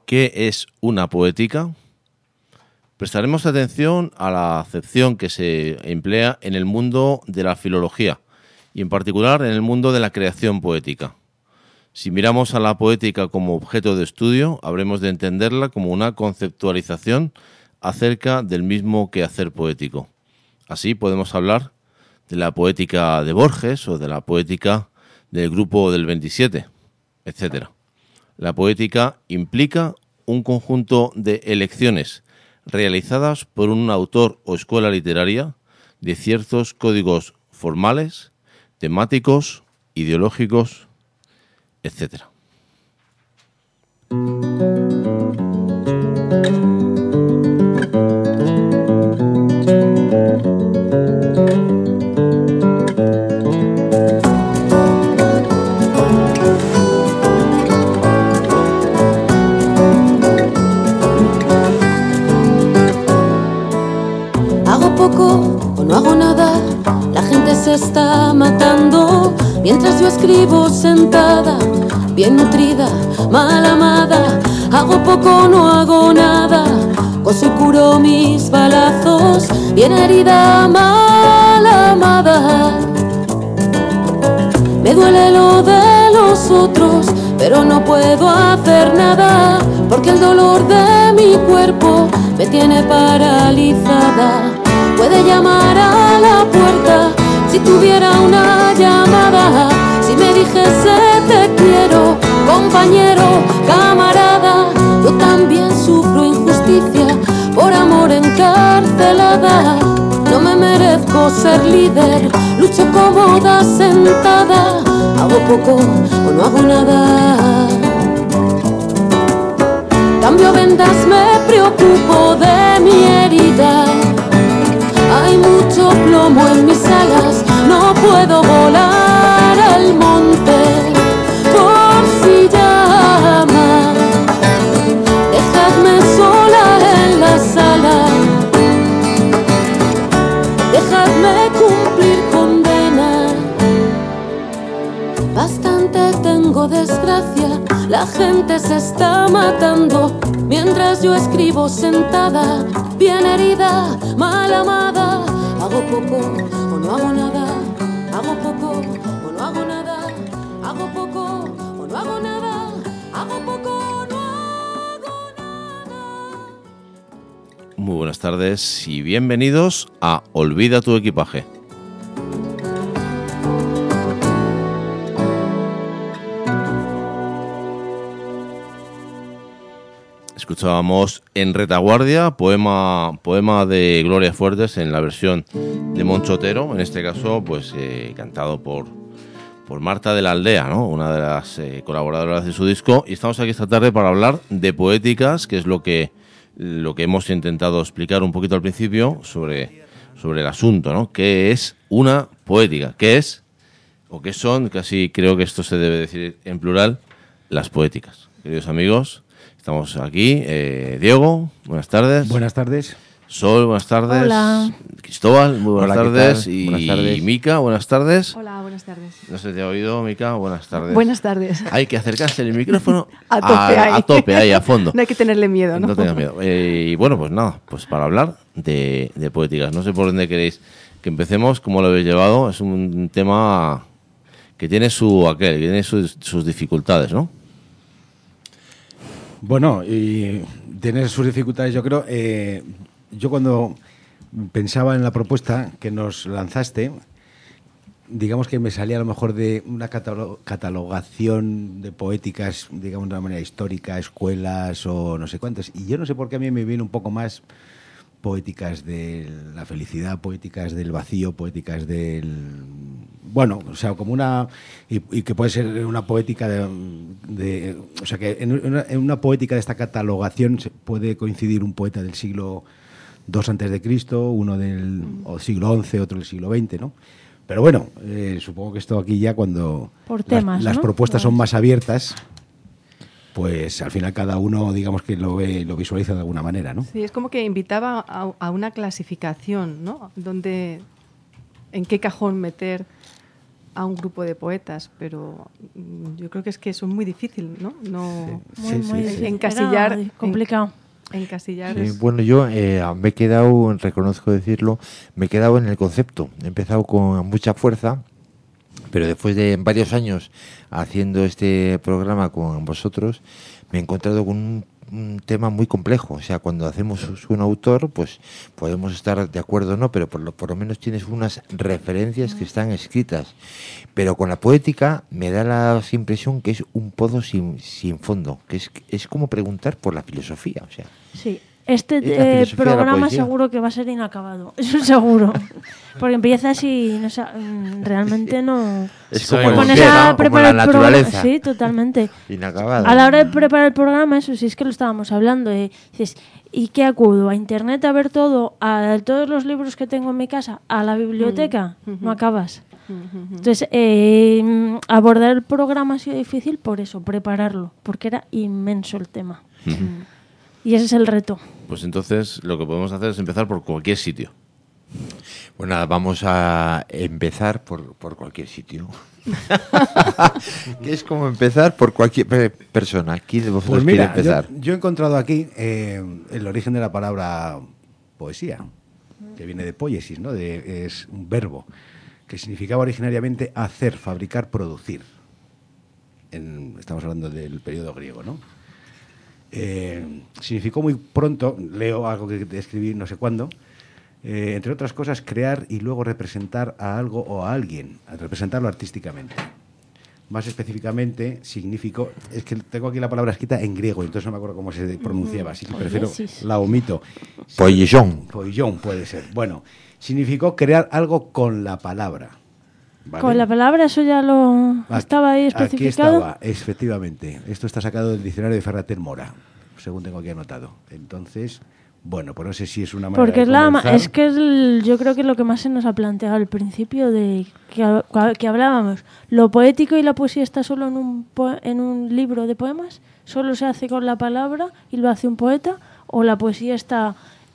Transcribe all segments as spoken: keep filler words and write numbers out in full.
¿Qué es una poética? Prestaremos atención a la acepción que se emplea en el mundo de la filología y en particular en el mundo de la creación poética. Si miramos a la poética como objeto de estudio, habremos de entenderla como una conceptualización acerca del mismo quehacer poético. Así podemos hablar de la poética de Borges o de la poética del grupo del veintisiete, etcétera. La poética implica un conjunto de elecciones realizadas por un autor o escuela literaria de ciertos códigos formales, temáticos, ideológicos, etcétera. Hago poco o no hago nada, la gente se está matando, mientras yo escribo sentada, bien nutrida, mal amada. Hago poco o no hago nada, coso y curo mis balazos, bien herida, mal amada. Me duele lo de los otros, pero no puedo hacer nada, porque el dolor de mi cuerpo me tiene paralizada. Puede llamar a la puerta si tuviera una llamada, si me dijese te quiero, compañero, camarada. Yo también sufro injusticia por amor encarcelada. No me merezco ser líder, lucho cómoda sentada. Hago poco o no hago nada. Cambio vendas, me preocupo de mi herida. Hay mucho plomo en mis alas, no puedo volar al monte por si llama. Dejadme sola en la sala, dejadme cumplir condena. Bastante tengo desgracia, la gente se está matando, mientras yo escribo sentada, bien herida, mal amada. Hago poco o no hago nada, hago poco o no hago nada, hago poco o no hago nada, hago poco o no hago nada. Muy buenas tardes y bienvenidos a Olvida tu equipaje. Escuchábamos En retaguardia, poema, poema de Gloria Fuertes en la versión de Moncho Otero, en este caso pues eh, cantado por, por Marta de la Aldea, ¿no? Una de las eh, colaboradoras de su disco. Y estamos aquí esta tarde para hablar de poéticas, que es lo que, lo que hemos intentado explicar un poquito al principio sobre, sobre el asunto, ¿no? ¿Qué es una poética? ¿Qué es o qué son? Casi creo que esto se debe decir en plural, las poéticas. Queridos amigos, estamos aquí. Eh, Diego, buenas tardes. Buenas tardes. Sol, buenas tardes. Hola. Cristóbal, muy buenas Hola, tardes. ¿qué tal? Y Buenas tardes. Mica, buenas tardes. Hola, buenas tardes. No se te ha oído, Mica, buenas tardes. Buenas tardes. Hay que acercarse el micrófono A tope ahí. a tope, ahí, a fondo. No hay que tenerle miedo, ¿no? No tengas miedo. Eh, y bueno, pues nada, pues para hablar de, de poéticas. No sé por dónde queréis que empecemos, cómo lo habéis llevado. Es un tema que tiene su aquel, que tiene sus, sus dificultades, ¿no? Bueno, y tiene sus dificultades, yo creo. Eh, yo cuando pensaba en la propuesta que nos lanzaste, digamos que me salía a lo mejor de una catalo- catalogación de poéticas, digamos de una manera histórica, escuelas o no sé cuántas. Y yo no sé por qué a mí me viene un poco más poéticas de la felicidad, poéticas del vacío, poéticas del... Bueno, o sea, como una... Y, y que puede ser una poética de... de o sea, que en una, en una poética de esta catalogación se puede coincidir un poeta del siglo dos antes de Cristo, uno del o siglo once, otro del siglo veinte, ¿no? Pero bueno, eh, supongo que esto aquí ya cuando Por temas, las, las ¿no? propuestas son Pues- más abiertas, pues al final cada uno, digamos que lo ve, lo visualiza de alguna manera, ¿no? Sí, es como que invitaba a, a una clasificación, ¿no? Donde, en qué cajón meter a un grupo de poetas, pero mm, yo creo que es que eso es muy difícil, ¿no? No Sí, Muy, sí, muy sí. difícil. Encasillar- Era complicado. encasillar. Sí, es- bueno, yo eh, me he quedado, reconozco decirlo, me he quedado en el concepto. He empezado con mucha fuerza, pero después de varios años haciendo este programa con vosotros, me he encontrado con un, un tema muy complejo. O sea, cuando hacemos un autor, pues podemos estar de acuerdo o no, pero por lo, por lo menos tienes unas referencias que están escritas. Pero con la poética me da la impresión que es un pozo sin, sin fondo, que es, es como preguntar por la filosofía. O sea, Sí. Este Es la eh, filosofía de la programa poesía. seguro que va a ser inacabado. Eso es seguro. Porque empiezas y no, sa- mm, realmente no... es Te como, pones el Pones cielo, a como preparar la el programa. naturaleza, Sí, totalmente. inacabada. A la hora de preparar el programa, eso sí es que lo estábamos hablando. eh, dices, ¿y qué acudo? ¿A internet a ver todo? ¿A todos los libros que tengo en mi casa? ¿A la biblioteca? Mm, ujú. No acabas. Ujú. Entonces, eh, abordar el programa ha sido difícil por eso, prepararlo, porque era inmenso el tema. Y ese es el reto. Pues entonces lo que podemos hacer es empezar por cualquier sitio. Bueno, nada, vamos a empezar por, por cualquier sitio. Que es como empezar por cualquier pe- persona. ¿Quién de vosotros Pues mira, quiere empezar? yo, yo he encontrado aquí eh, el origen de la palabra poesía, que viene de poiesis, ¿no? De, es un verbo que significaba originariamente hacer, fabricar, producir. En- estamos hablando del periodo griego, ¿no? Eh, significó muy pronto, leo algo que escribí no sé cuándo, eh, entre otras cosas, crear y luego representar a algo o a alguien, a representarlo artísticamente. Más específicamente, significó, es que tengo aquí la palabra escrita en griego, entonces no me acuerdo cómo se pronunciaba, así que prefiero, Poiesis. la omito. Poillon. Poillon puede ser. Bueno, significó crear algo con la palabra. ¿vale? Con la palabra, eso ya lo Aquí- estaba ahí Aquí especificado. estaba, efectivamente. Esto está sacado del diccionario de Ferrater Mora, según tengo aquí anotado. Entonces, bueno, pues no sé si es una manera Porque de es, la, ma- comenzar. es que es el- yo creo que es lo que más se nos ha planteado al principio de que, ha- que hablábamos. Lo poético y la poesía está solo en un, po- en un libro de poemas, solo se hace con la palabra y lo hace un poeta, o la poesía está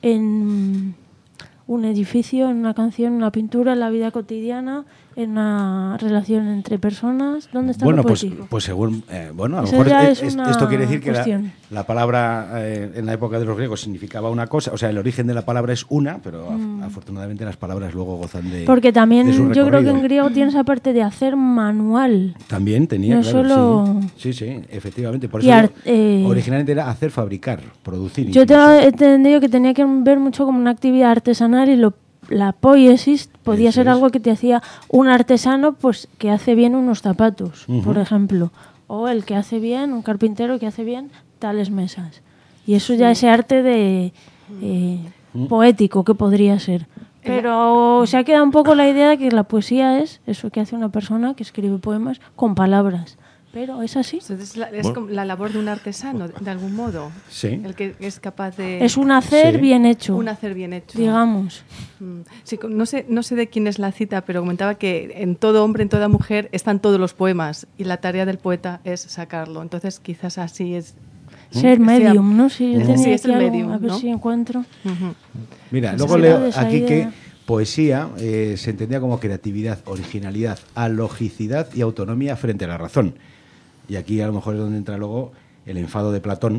en un edificio, en una canción, en una pintura, en la vida cotidiana, en una relación entre personas. ¿Dónde está Bueno, lo pues, poético? pues según, eh, bueno, a lo Eso mejor ya eh, es es- una esto quiere decir que la, cuestión. la palabra eh, en la época de los griegos significaba una cosa, o sea, el origen de la palabra es una, pero af- afortunadamente las palabras luego gozan de Mm. Porque también de su yo creo que en recorrido. griego tienes aparte de hacer manual. También tenía, No claro, solo- sí. sí, sí, efectivamente. Por Y eso ar- digo, eh, originalmente era hacer, fabricar, producir. Yo incluso. tengo entendido que tenía que ver mucho como una actividad artesanal y lo, la poiesis podía Eso ser es. algo que te hacía un artesano pues que hace bien unos zapatos, Ujú. por ejemplo, o el que hace bien, un carpintero que hace bien tales mesas. Y eso ya ese arte de eh, poético que podría ser. Pero se ha quedado un poco la idea de que la poesía es eso que hace una persona que escribe poemas con palabras. Pero es así. Entonces, la- es Bueno. como la labor de un artesano, de, de algún modo. Sí. El que es capaz de... Es un hacer Sí. bien hecho, un hacer bien hecho. digamos. Mm. Sí, co- no sé, no sé de quién es la cita, pero comentaba que en todo hombre, en toda mujer, están todos los poemas y la tarea del poeta es sacarlo. Entonces, quizás así es. Ser que sea- medium, ¿no? Sí, yo Sí, tenía es aquí el algo, medium, a ver ¿no? si encuentro. Ujú. Mira, Pues luego sí, leo de esa aquí idea. que poesía eh, se entendía como creatividad, originalidad, alogicidad y autonomía frente a la razón. Y aquí a lo mejor es donde entra luego el enfado de Platón,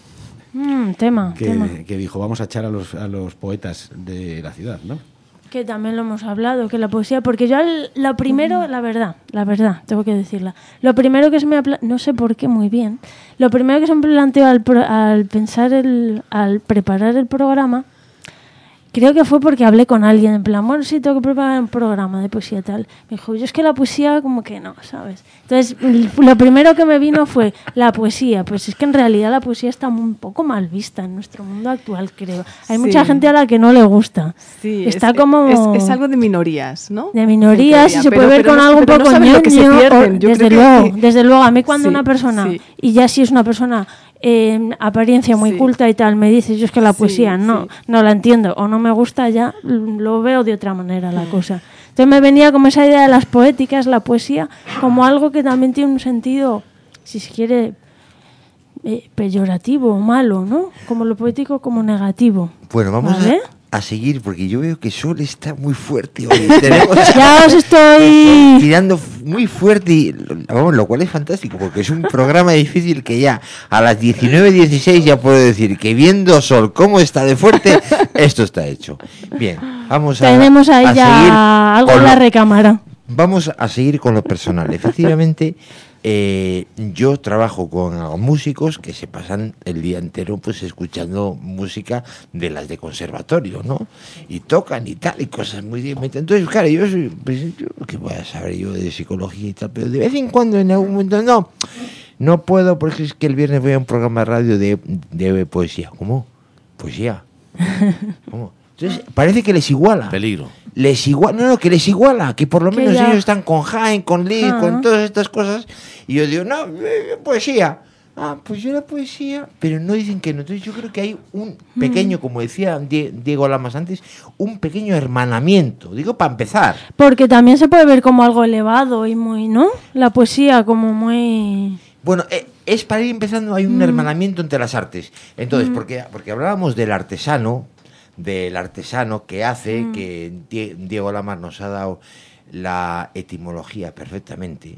Mm, tema, tema. que, que dijo, vamos a echar a los, a los poetas de la ciudad, ¿no? Que también lo hemos hablado, que la poesía, porque yo al- lo primero, la verdad, la verdad, tengo que decirla, lo primero que se me ha, pla- no sé por qué muy bien, lo primero que se me planteó al, pro- al pensar, el, al preparar el programa, creo que fue porque hablé con alguien, en plan, bueno, sí, tengo que preparar un programa de poesía y tal. Me dijo, yo es que la poesía como que no, ¿sabes? Entonces, l- lo primero que me vino fue la poesía. Pues es que en realidad la poesía está un poco mal vista en nuestro mundo actual, creo. Hay Sí. mucha gente a la que no le gusta. Sí, Está es, como... es, es algo de minorías, ¿no? De minorías, En y se teoría, puede pero- ver pero con no- algo un pero no poco saben lo que se ñoño, pierden. o- Yo desde creo luego, que- desde luego. A mí cuando Sí, una persona, sí. y ya si es una persona en apariencia muy Sí. culta y tal, me dice, yo es que la Sí, poesía no, sí. no la entiendo o no me gusta, ya mm, lo veo de otra manera la cosa. Entonces me venía como esa idea de las poéticas, la poesía, como algo que también tiene un sentido, si se quiere, eh, peyorativo o malo, ¿no? Como lo poético como negativo. Bueno, vamos, ¿Vale? a, a seguir, porque yo veo que Sol está muy fuerte hoy. Tenemos ya os estoy tirando muy fuerte, y, vamos, lo cual es fantástico, porque es un programa difícil que ya a las diecinueve dieciséis ya puedo decir que viendo Sol cómo está de fuerte, esto está hecho. Bien, vamos a tenemos ahí a ya algo en la recámara. Vamos a seguir con lo personal. Efectivamente, eh, yo trabajo con músicos que se pasan el día entero pues escuchando música de las de conservatorio, ¿no? Y tocan y tal, y cosas muy diferentes. Entonces, claro, yo soy, pues, yo, ¿qué voy a saber yo de psicología y tal? Pero de vez en cuando, en algún momento, no, no puedo, porque es que el viernes voy a un programa de radio de, de poesía. ¿Cómo? ¿Poesía? ¿Cómo? Entonces, parece que les iguala. Peligro. Les iguala, no, no, que les iguala, que por lo Que menos ya. ellos están con Jaén, con Lee, Ah. con todas estas cosas. Y yo digo, no, eh, poesía. Ah, pues yo la poesía, pero no dicen que no. Entonces yo creo que hay un pequeño, como decía Die- Diego Lamas antes, un pequeño hermanamiento. Digo, para empezar. Porque también se puede ver como algo elevado y muy, ¿no? La poesía como muy... Bueno, eh, es para ir empezando, hay un Mm. hermanamiento entre las artes. Entonces, porque, porque hablábamos del artesano, del artesano que hace, Mm. que Die- Diego Lamas nos ha dado la etimología perfectamente.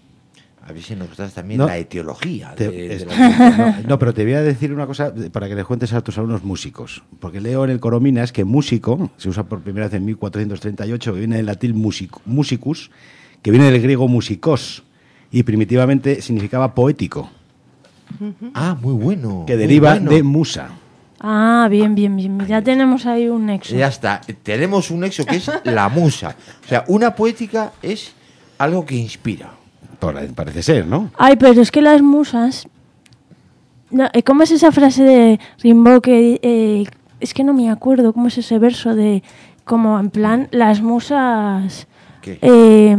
A ver si nos gustas también No. la etiología. Te- de- de es- la- no, no, pero te voy a decir una cosa para que les cuentes a tus alumnos músicos. Porque leo en el Corominas que músico se usa por primera vez en mil cuatrocientos treinta y ocho, que viene del latín music- musicus, que viene del griego musikos, y primitivamente significaba poético, Ah, muy bueno. que muy deriva bueno. de musa. Ah, bien, bien, bien. Ya tenemos ahí un nexo. Ya está. Tenemos un nexo que es la musa. O sea, una poética es algo que inspira. Por- Parece ser, ¿no? Ay, pero es que las musas... No, eh, ¿cómo es esa frase de Rimbaud que... eh, es que no me acuerdo cómo es ese verso de... Como en plan, las musas... ¿Qué? eh,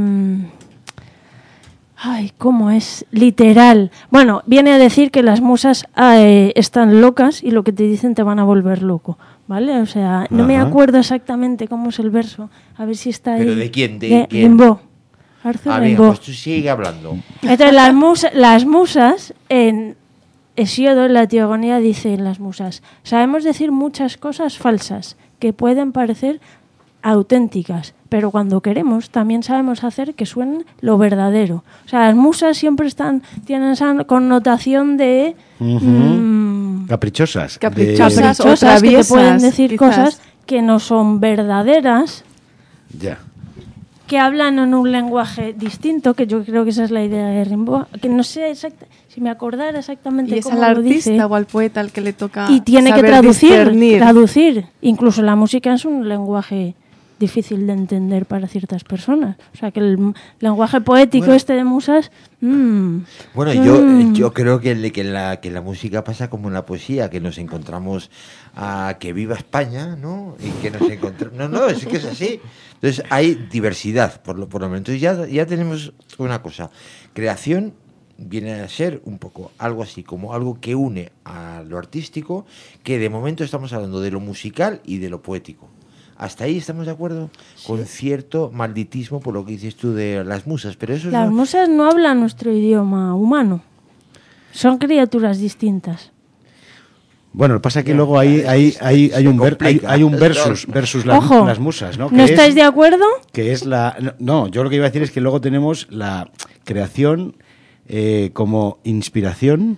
ay, ¿cómo es? Literal. Bueno, viene a decir que las musas eh, están locas y lo que te dicen te van a volver loco, ¿vale? O sea, no me Ajá. acuerdo exactamente cómo es el verso. A ver si está ahí. ¿Pero de quién? ¿De quién? Rimbaud. Arthur Ah, bien, Rimbaud. pues tú sigue hablando. Entonces, las, musa- las musas, en Hesíodo, en la Teogonía, dicen las musas, sabemos decir muchas cosas falsas que pueden parecer auténticas, pero cuando queremos también sabemos hacer que suenen lo verdadero. O sea, las musas siempre están tienen esa connotación de... Ujú. mm, Caprichosas. Caprichosas. de- o caprichosas, que te traviesas, pueden decir quizás. cosas que no son verdaderas, Ya. que hablan en un lenguaje distinto, que yo creo que esa es la idea de Rimbaud, que no sé exacta, si me acordara exactamente Y es cómo al lo dice, artista o al poeta al que le toca y tiene que saber traducir, discernir. traducir. Incluso la música es un lenguaje difícil de entender para ciertas personas. O sea, que el m- lenguaje poético Bueno. este de musas... mm, Bueno, yo, mm. yo creo que, le- que, la, que la música pasa como en la poesía, que nos encontramos a que viva España, ¿no? Y que nos encontramos... No, no, es que es así. Entonces hay diversidad, por lo, por lo menos. Entonces ya, ya tenemos una cosa. Creación viene a ser un poco algo así, como algo que une a lo artístico, que de momento estamos hablando de lo musical y de lo poético. Hasta ahí estamos de acuerdo, con cierto malditismo por lo que dices tú de las musas, pero eso es Las no- musas no hablan nuestro idioma humano. Son criaturas distintas. Bueno, lo que pasa es que Ya, luego hay, ya, hay, se hay, hay, un, ver- hay, complica. hay un versus, versus las, Ojo, las musas, ¿no? ¿No Que estáis es- de acuerdo? que es la... No, no, yo lo que iba a decir es que luego tenemos la creación eh, como inspiración,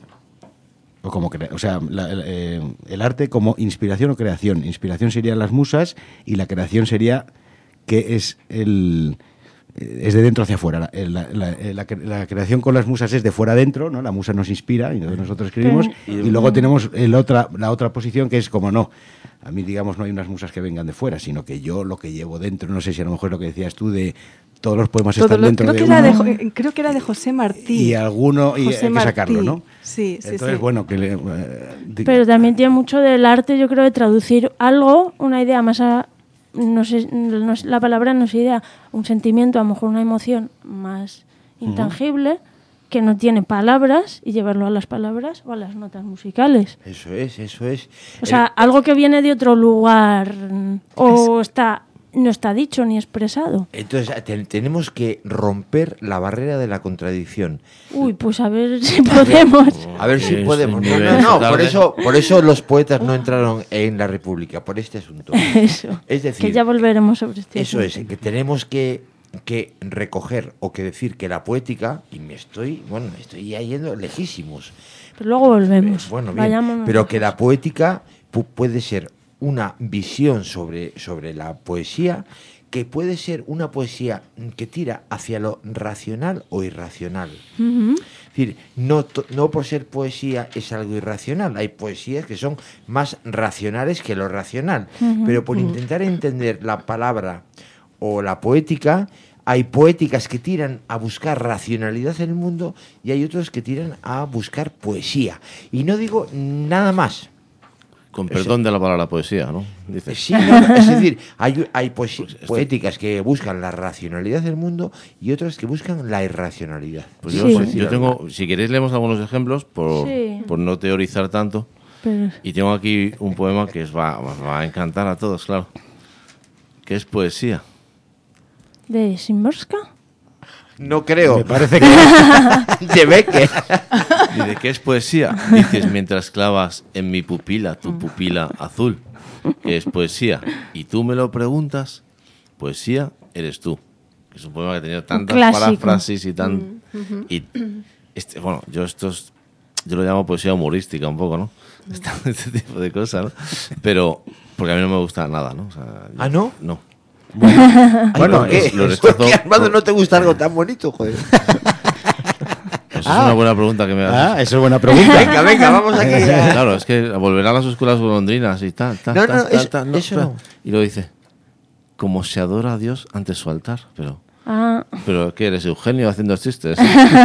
o como cre- o sea, la- el, eh, el arte como inspiración o creación. Inspiración serían las musas y la creación sería que es el... es de dentro hacia afuera. La, la- la- la cre- la creación con las musas es de fuera adentro, ¿no? La musa nos inspira y entonces nosotros escribimos. Pero- Y luego tenemos el otra, la otra posición que es como no. A mí, digamos, no hay unas musas que vengan de fuera, sino que yo lo que llevo dentro, no sé si a lo mejor es lo que decías tú de todos los poemas Todo están lo- dentro creo, de que era de, uno Jo- eh, creo que era de José Martí. y alguno y José hay que sacarlo, Martí. ¿no? Sí, sí, Entonces, sí. bueno, que le, eh, di- Pero también tiene mucho del arte, yo creo, de traducir algo, una idea más a... No sé, no sé- la palabra no es idea, un sentimiento, a lo mejor una emoción más intangible, que no tiene palabras, y llevarlo a las palabras o a las notas musicales. Eso es, eso es. O sea, algo que viene de otro lugar mm, o está no está dicho ni expresado. Entonces te- tenemos que romper la barrera de la contradicción. Uy, pues a ver si podemos. A ver si Sí, podemos. sí, No, nivel no, no, tarde. por eso, por eso los poetas no entraron en la República, por este asunto. Eso. Es decir, Que ya volveremos sobre este eso es, asunto. que tenemos que, que recoger o que decir que la poética, y me estoy, bueno, me estoy ya yendo lejísimos, Pero luego volvemos. Eh, bueno, bien, Vayámonos pero lejos. que la poética pu- puede ser una visión sobre, sobre la poesía, que puede ser una poesía que tira hacia lo racional o irracional. Ujú. Es decir, no, to- no por ser poesía es algo irracional. Hay poesías que son más racionales que lo racional. Pero por intentar entender la palabra o la poética, hay poéticas que tiran a buscar racionalidad en el mundo y hay otros que tiran a buscar poesía. Y no digo nada más. Con perdón de la palabra poesía, ¿no? Dices. Sí, no, es decir, hay, hay poesi- Pues esto- poéticas que buscan la racionalidad del mundo y otras que buscan la irracionalidad. Pues Sí. yo, Por decir yo algo. tengo, si queréis leemos algunos ejemplos por, Sí. por no teorizar tanto. Pero- Y tengo aquí un poema que os va, os va a encantar a todos, claro. Que es poesía. ¿De Szymborska? No creo. Me parece que De Becker. ¿Y de qué es poesía? Dices, mientras clavas en mi pupila tu pupila azul. Que es poesía. Y tú me lo preguntas, poesía eres tú. Que es un poema que tenía tantas clásico. paráfrasis y tan... Y este, bueno, yo esto es- yo lo llamo poesía humorística un poco, ¿no? Este, este tipo de cosas, ¿no? Pero, porque a mí no me gusta nada, ¿no? O sea, yo- ¿Ah, no? No. Bueno, ¿por ¿qué? qué? Lo ¿Por rechazo qué, Armando, por- no te gusta algo tan bonito, joder? Pues es una buena pregunta que me Ah, haces. eso es buena pregunta. Venga, venga, vamos aquí. a- Claro, es que volverán a las escuelas golondrinas y tal, tal, No, tal, no, tal, eso- tal, eso no. Y lo dice, como se adora a Dios ante su altar. Pero, Ah, pero ¿qué eres, Eugenio, haciendo chistes?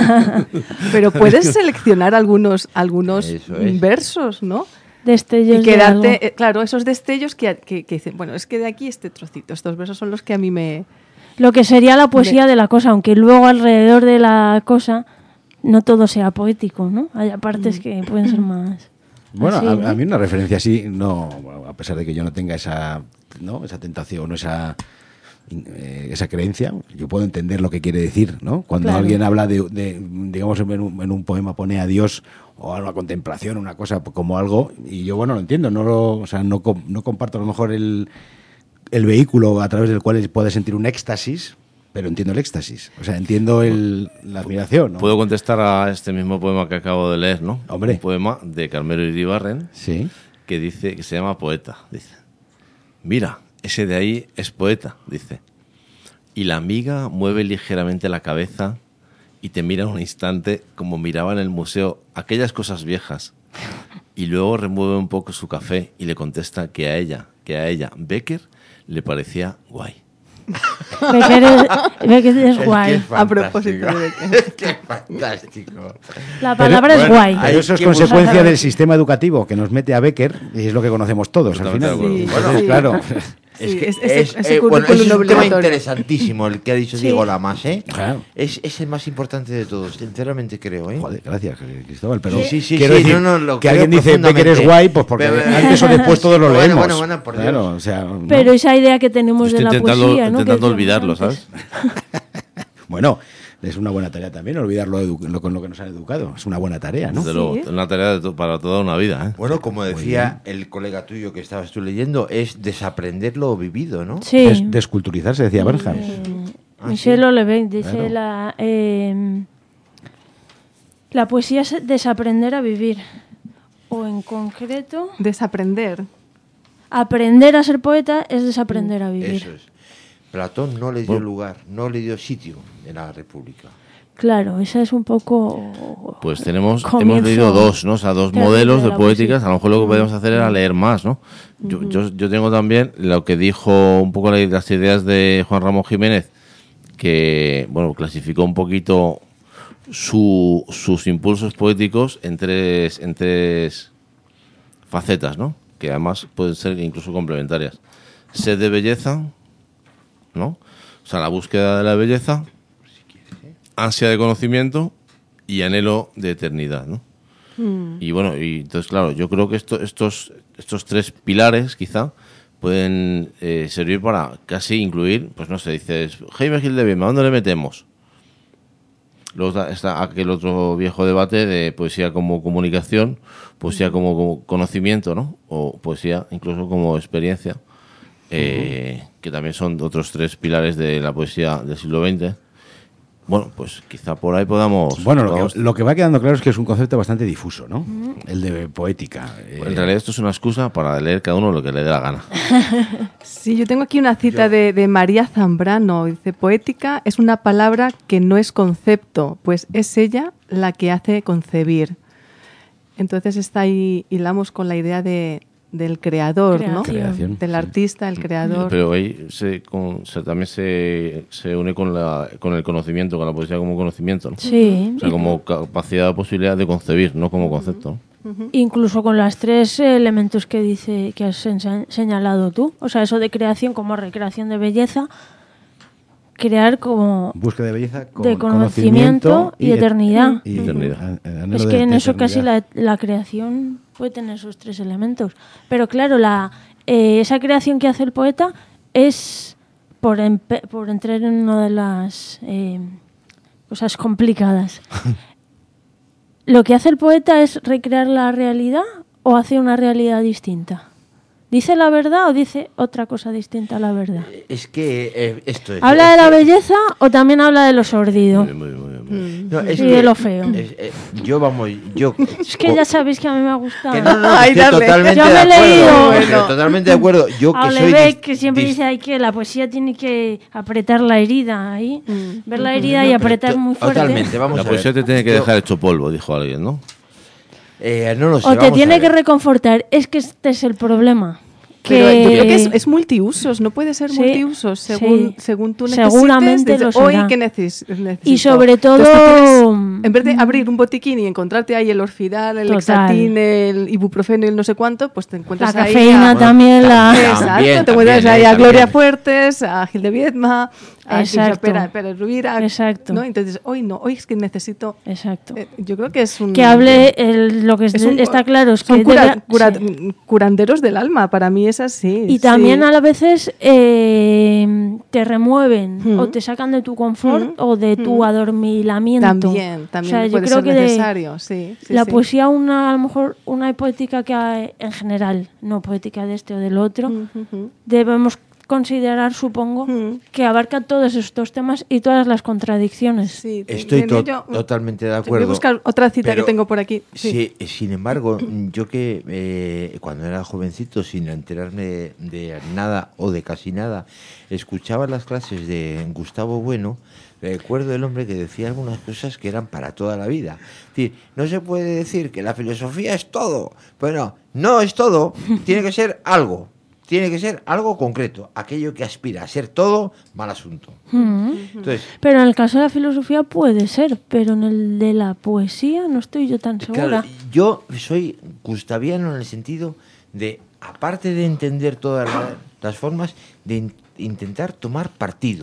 Pero puedes seleccionar algunos, algunos Eso es. versos, ¿no? destellos Y de algo. quedarte, eh, claro, esos destellos que, que, que dicen, bueno, es que de aquí este trocito, estos versos son los que a mí me... Lo que sería la poesía Me- de la cosa, aunque luego alrededor de la cosa no todo sea poético, ¿no? Hay partes que pueden ser más... Bueno, así, a, ¿no? a mí una referencia así, no, a pesar de que yo no tenga esa, ¿no? esa tentación o esa, eh, esa creencia, yo puedo entender lo que quiere decir, ¿no? Cuando Claro. alguien habla de, de, digamos, en un, en un poema pone a Dios o a una contemplación, una cosa como algo, y yo, bueno, lo entiendo, no lo, o sea, no, com- no comparto a lo mejor el, el vehículo a través del cual puede sentir un éxtasis, pero entiendo el éxtasis, o sea, entiendo el, la admiración, ¿no? Puedo contestar a este mismo poema que acabo de leer, ¿no? Hombre. Un poema de Carmelo Iribarren Sí. que dice, que se llama Poeta, dice. Mira, ese de ahí es poeta, dice. Y la amiga mueve ligeramente la cabeza y te mira un instante como miraba en el museo aquellas cosas viejas. Y luego remueve un poco su café y le contesta que a ella, que a ella, Becker, le parecía guay. Becker es, Becker es Es guay. que es A propósito fantástico. de Becker. Es que es fantástico. La palabra Pero, es bueno, guay. hay Pero eso es que consecuencia buscar- del sistema educativo que nos mete a Becker y es lo que conocemos todos al Totalmente final. de acuerdo. Entonces, Sí. claro. Es Sí, que es- ese- es, ese eh, bueno, currículum es un tema obligatorio. interesantísimo el que ha dicho Sí. Diego Lamas, ¿eh? Claro. Es, es el más importante de todos, sinceramente creo, ¿eh? Joder, gracias, Cristóbal. Pero Sí, sí, sí, quiero sí, decir no, no, lo que creo alguien dice Becker es profundamente. guay, pues porque Pero- antes o después todos lo Bueno, leemos. bueno, bueno, por Dios. Claro, o sea, ¿no? Pero esa idea que tenemos Yo de estoy la intentando, poesía, ¿no? Que intentando decíamos olvidarlo, antes. ¿sabes? Bueno, es una buena tarea también olvidar lo, edu- lo con lo que nos han educado. Es una buena tarea, ¿no? Desde luego, Sí. una tarea de to- para toda una vida, ¿eh? Bueno, como decía el colega tuyo que estabas tú leyendo, es desaprender lo vivido, ¿no? Sí. Des- desculturizarse, decía Bernhard. Eh, Ah, Michel sí. Oleven dice Claro. la, eh, la poesía es desaprender a vivir. O en concreto, Desaprender. aprender a ser poeta es desaprender a vivir. Eso es. Platón no le dio lugar, no le dio sitio en la República. Claro, esa es un poco... Pues tenemos, Comienzo hemos leído dos, ¿no? O sea, dos terrible modelos de de la poéticas. poesía. A lo mejor lo que podemos hacer era leer más, ¿no? Yo, yo, yo tengo también lo que dijo un poco la- las ideas de Juan Ramón Jiménez, que, bueno, clasificó un poquito su, sus impulsos poéticos en tres, en tres facetas, ¿no? Que además pueden ser incluso complementarias. Sed de belleza, ¿no? O sea, la búsqueda de la belleza, ansia de conocimiento y anhelo de eternidad, ¿no? Y bueno, y entonces claro, yo creo que esto, estos, estos tres pilares quizá pueden eh, servir para casi incluir, pues no sé, dices, Jaime Gil de Viedma, ¿dónde le metemos? Luego está aquel otro viejo debate de poesía como comunicación, poesía como, como conocimiento, ¿no? O poesía incluso como experiencia, eh, uh-huh. que también son otros tres pilares de la poesía del siglo veinte. Bueno, pues quizá por ahí podamos... Bueno, lo podamos... que, lo que va quedando claro es que es un concepto bastante difuso, ¿no? Mm. El de poética. Pues en realidad esto es una excusa para leer cada uno lo que le dé la gana. Sí, yo tengo aquí una cita yo... de, de María Zambrano. Dice, poética es una palabra que no es concepto, pues es ella la que hace concebir. Entonces está ahí, hilamos con la idea de... del creador, Creación. ¿no? Creación, del sí. artista, el creador. Pero ahí se, con, se, también se, se une con, la, con el conocimiento, con la poesía como conocimiento, ¿no? Sí. O sea, como capacidad o posibilidad de concebir, no como concepto, ¿no? Uh-huh. Incluso con los tres elementos que dice que has ensa- señalado tú, o sea, eso de creación como recreación de belleza, crear como búsqueda de belleza, con de conocimiento, conocimiento y, y eternidad. Y eternidad. Es que en eso casi la, la creación puede tener esos tres elementos. Pero claro, la eh, esa creación que hace el poeta es, por, empe- por entrar en una de las eh, cosas complicadas, ¿lo que hace el poeta es recrear la realidad o hace una realidad distinta? ¿Dice la verdad o dice otra cosa distinta a la verdad? Es que eh, esto es... ¿Habla es de la que, belleza o también habla de lo sórdido? Muy, muy, muy, muy. no, es y que, de lo feo. Es, eh, yo, vamos, yo... Es que ya sabéis que a mí me ha gustado. Que no, no, Ay, estoy dale. totalmente Yo me de he acuerdo. leído. Pero Bueno. totalmente de acuerdo. Yo que A soy... Lebec, dis- que siempre dis- dice ahí que la poesía tiene que apretar la herida ahí, Mm. ver la herida y No, pero apretar to- muy fuerte. Totalmente, vamos La a ver. poesía te tiene que Yo- dejar hecho polvo, dijo alguien, ¿no? Eh, no lo sé, O te vamos a tiene que ver. reconfortar. Es que este es el problema. Pero que- yo creo que es, es multiusos, no puede ser Sí, multiusos, según, sí. según tú necesites. Seguramente desde lo hoy será. que neces- necesito. Y sobre todo, Entonces, tú tienes, en vez de abrir un botiquín y encontrarte ahí el Orfidal, el Total. Lexatin, el ibuprofeno y el no sé cuánto, pues te la encuentras ahí cafeína a, también, la... También, Exacto, también, te encuentras ahí eh, a Gloria también. Fuertes, a Gil de Viedma, a Exacto. Pérez, Pérez Rubira. Exacto. ¿no? Entonces, hoy no, hoy es que necesito... Exacto. eh, yo creo que es un... Que hable, el, lo que es es de- un- está claro es son que cura- debe- cura- sí. curanderos del alma, para mí es así. Y también sí. a veces eh, te remueven Mm. o te sacan de tu confort Mm. o de tu Mm. adormilamiento. También, también O sea, yo puede creo ser que de- necesario, sí, sí, la sí. poesía, una, a lo mejor una poética que hay en general, no poética de este o del otro, Mm, mm, mm. debemos considerar, supongo, Mm. que abarca todos estos temas y todas las contradicciones. Sí, Estoy tenía to- yo- totalmente de Voy a acuerdo. buscar otra cita pero que tengo por aquí. Sí. Sí, sin embargo, yo que eh, cuando era jovencito, sin enterarme de, de nada o de casi nada, escuchaba las clases de Gustavo Bueno, recuerdo el hombre que decía algunas cosas que eran para toda la vida. Es decir, no se puede decir que la filosofía es todo. Bueno, no es todo, tiene que ser algo. Tiene que ser algo concreto. Aquello que aspira a ser todo, mal asunto. Mm. Entonces, Pero en el caso de la filosofía puede ser, pero en el de la poesía no estoy yo tan segura. claro, yo soy gustaviano en el sentido de, aparte de entender todas la- las formas, de in- intentar tomar partido.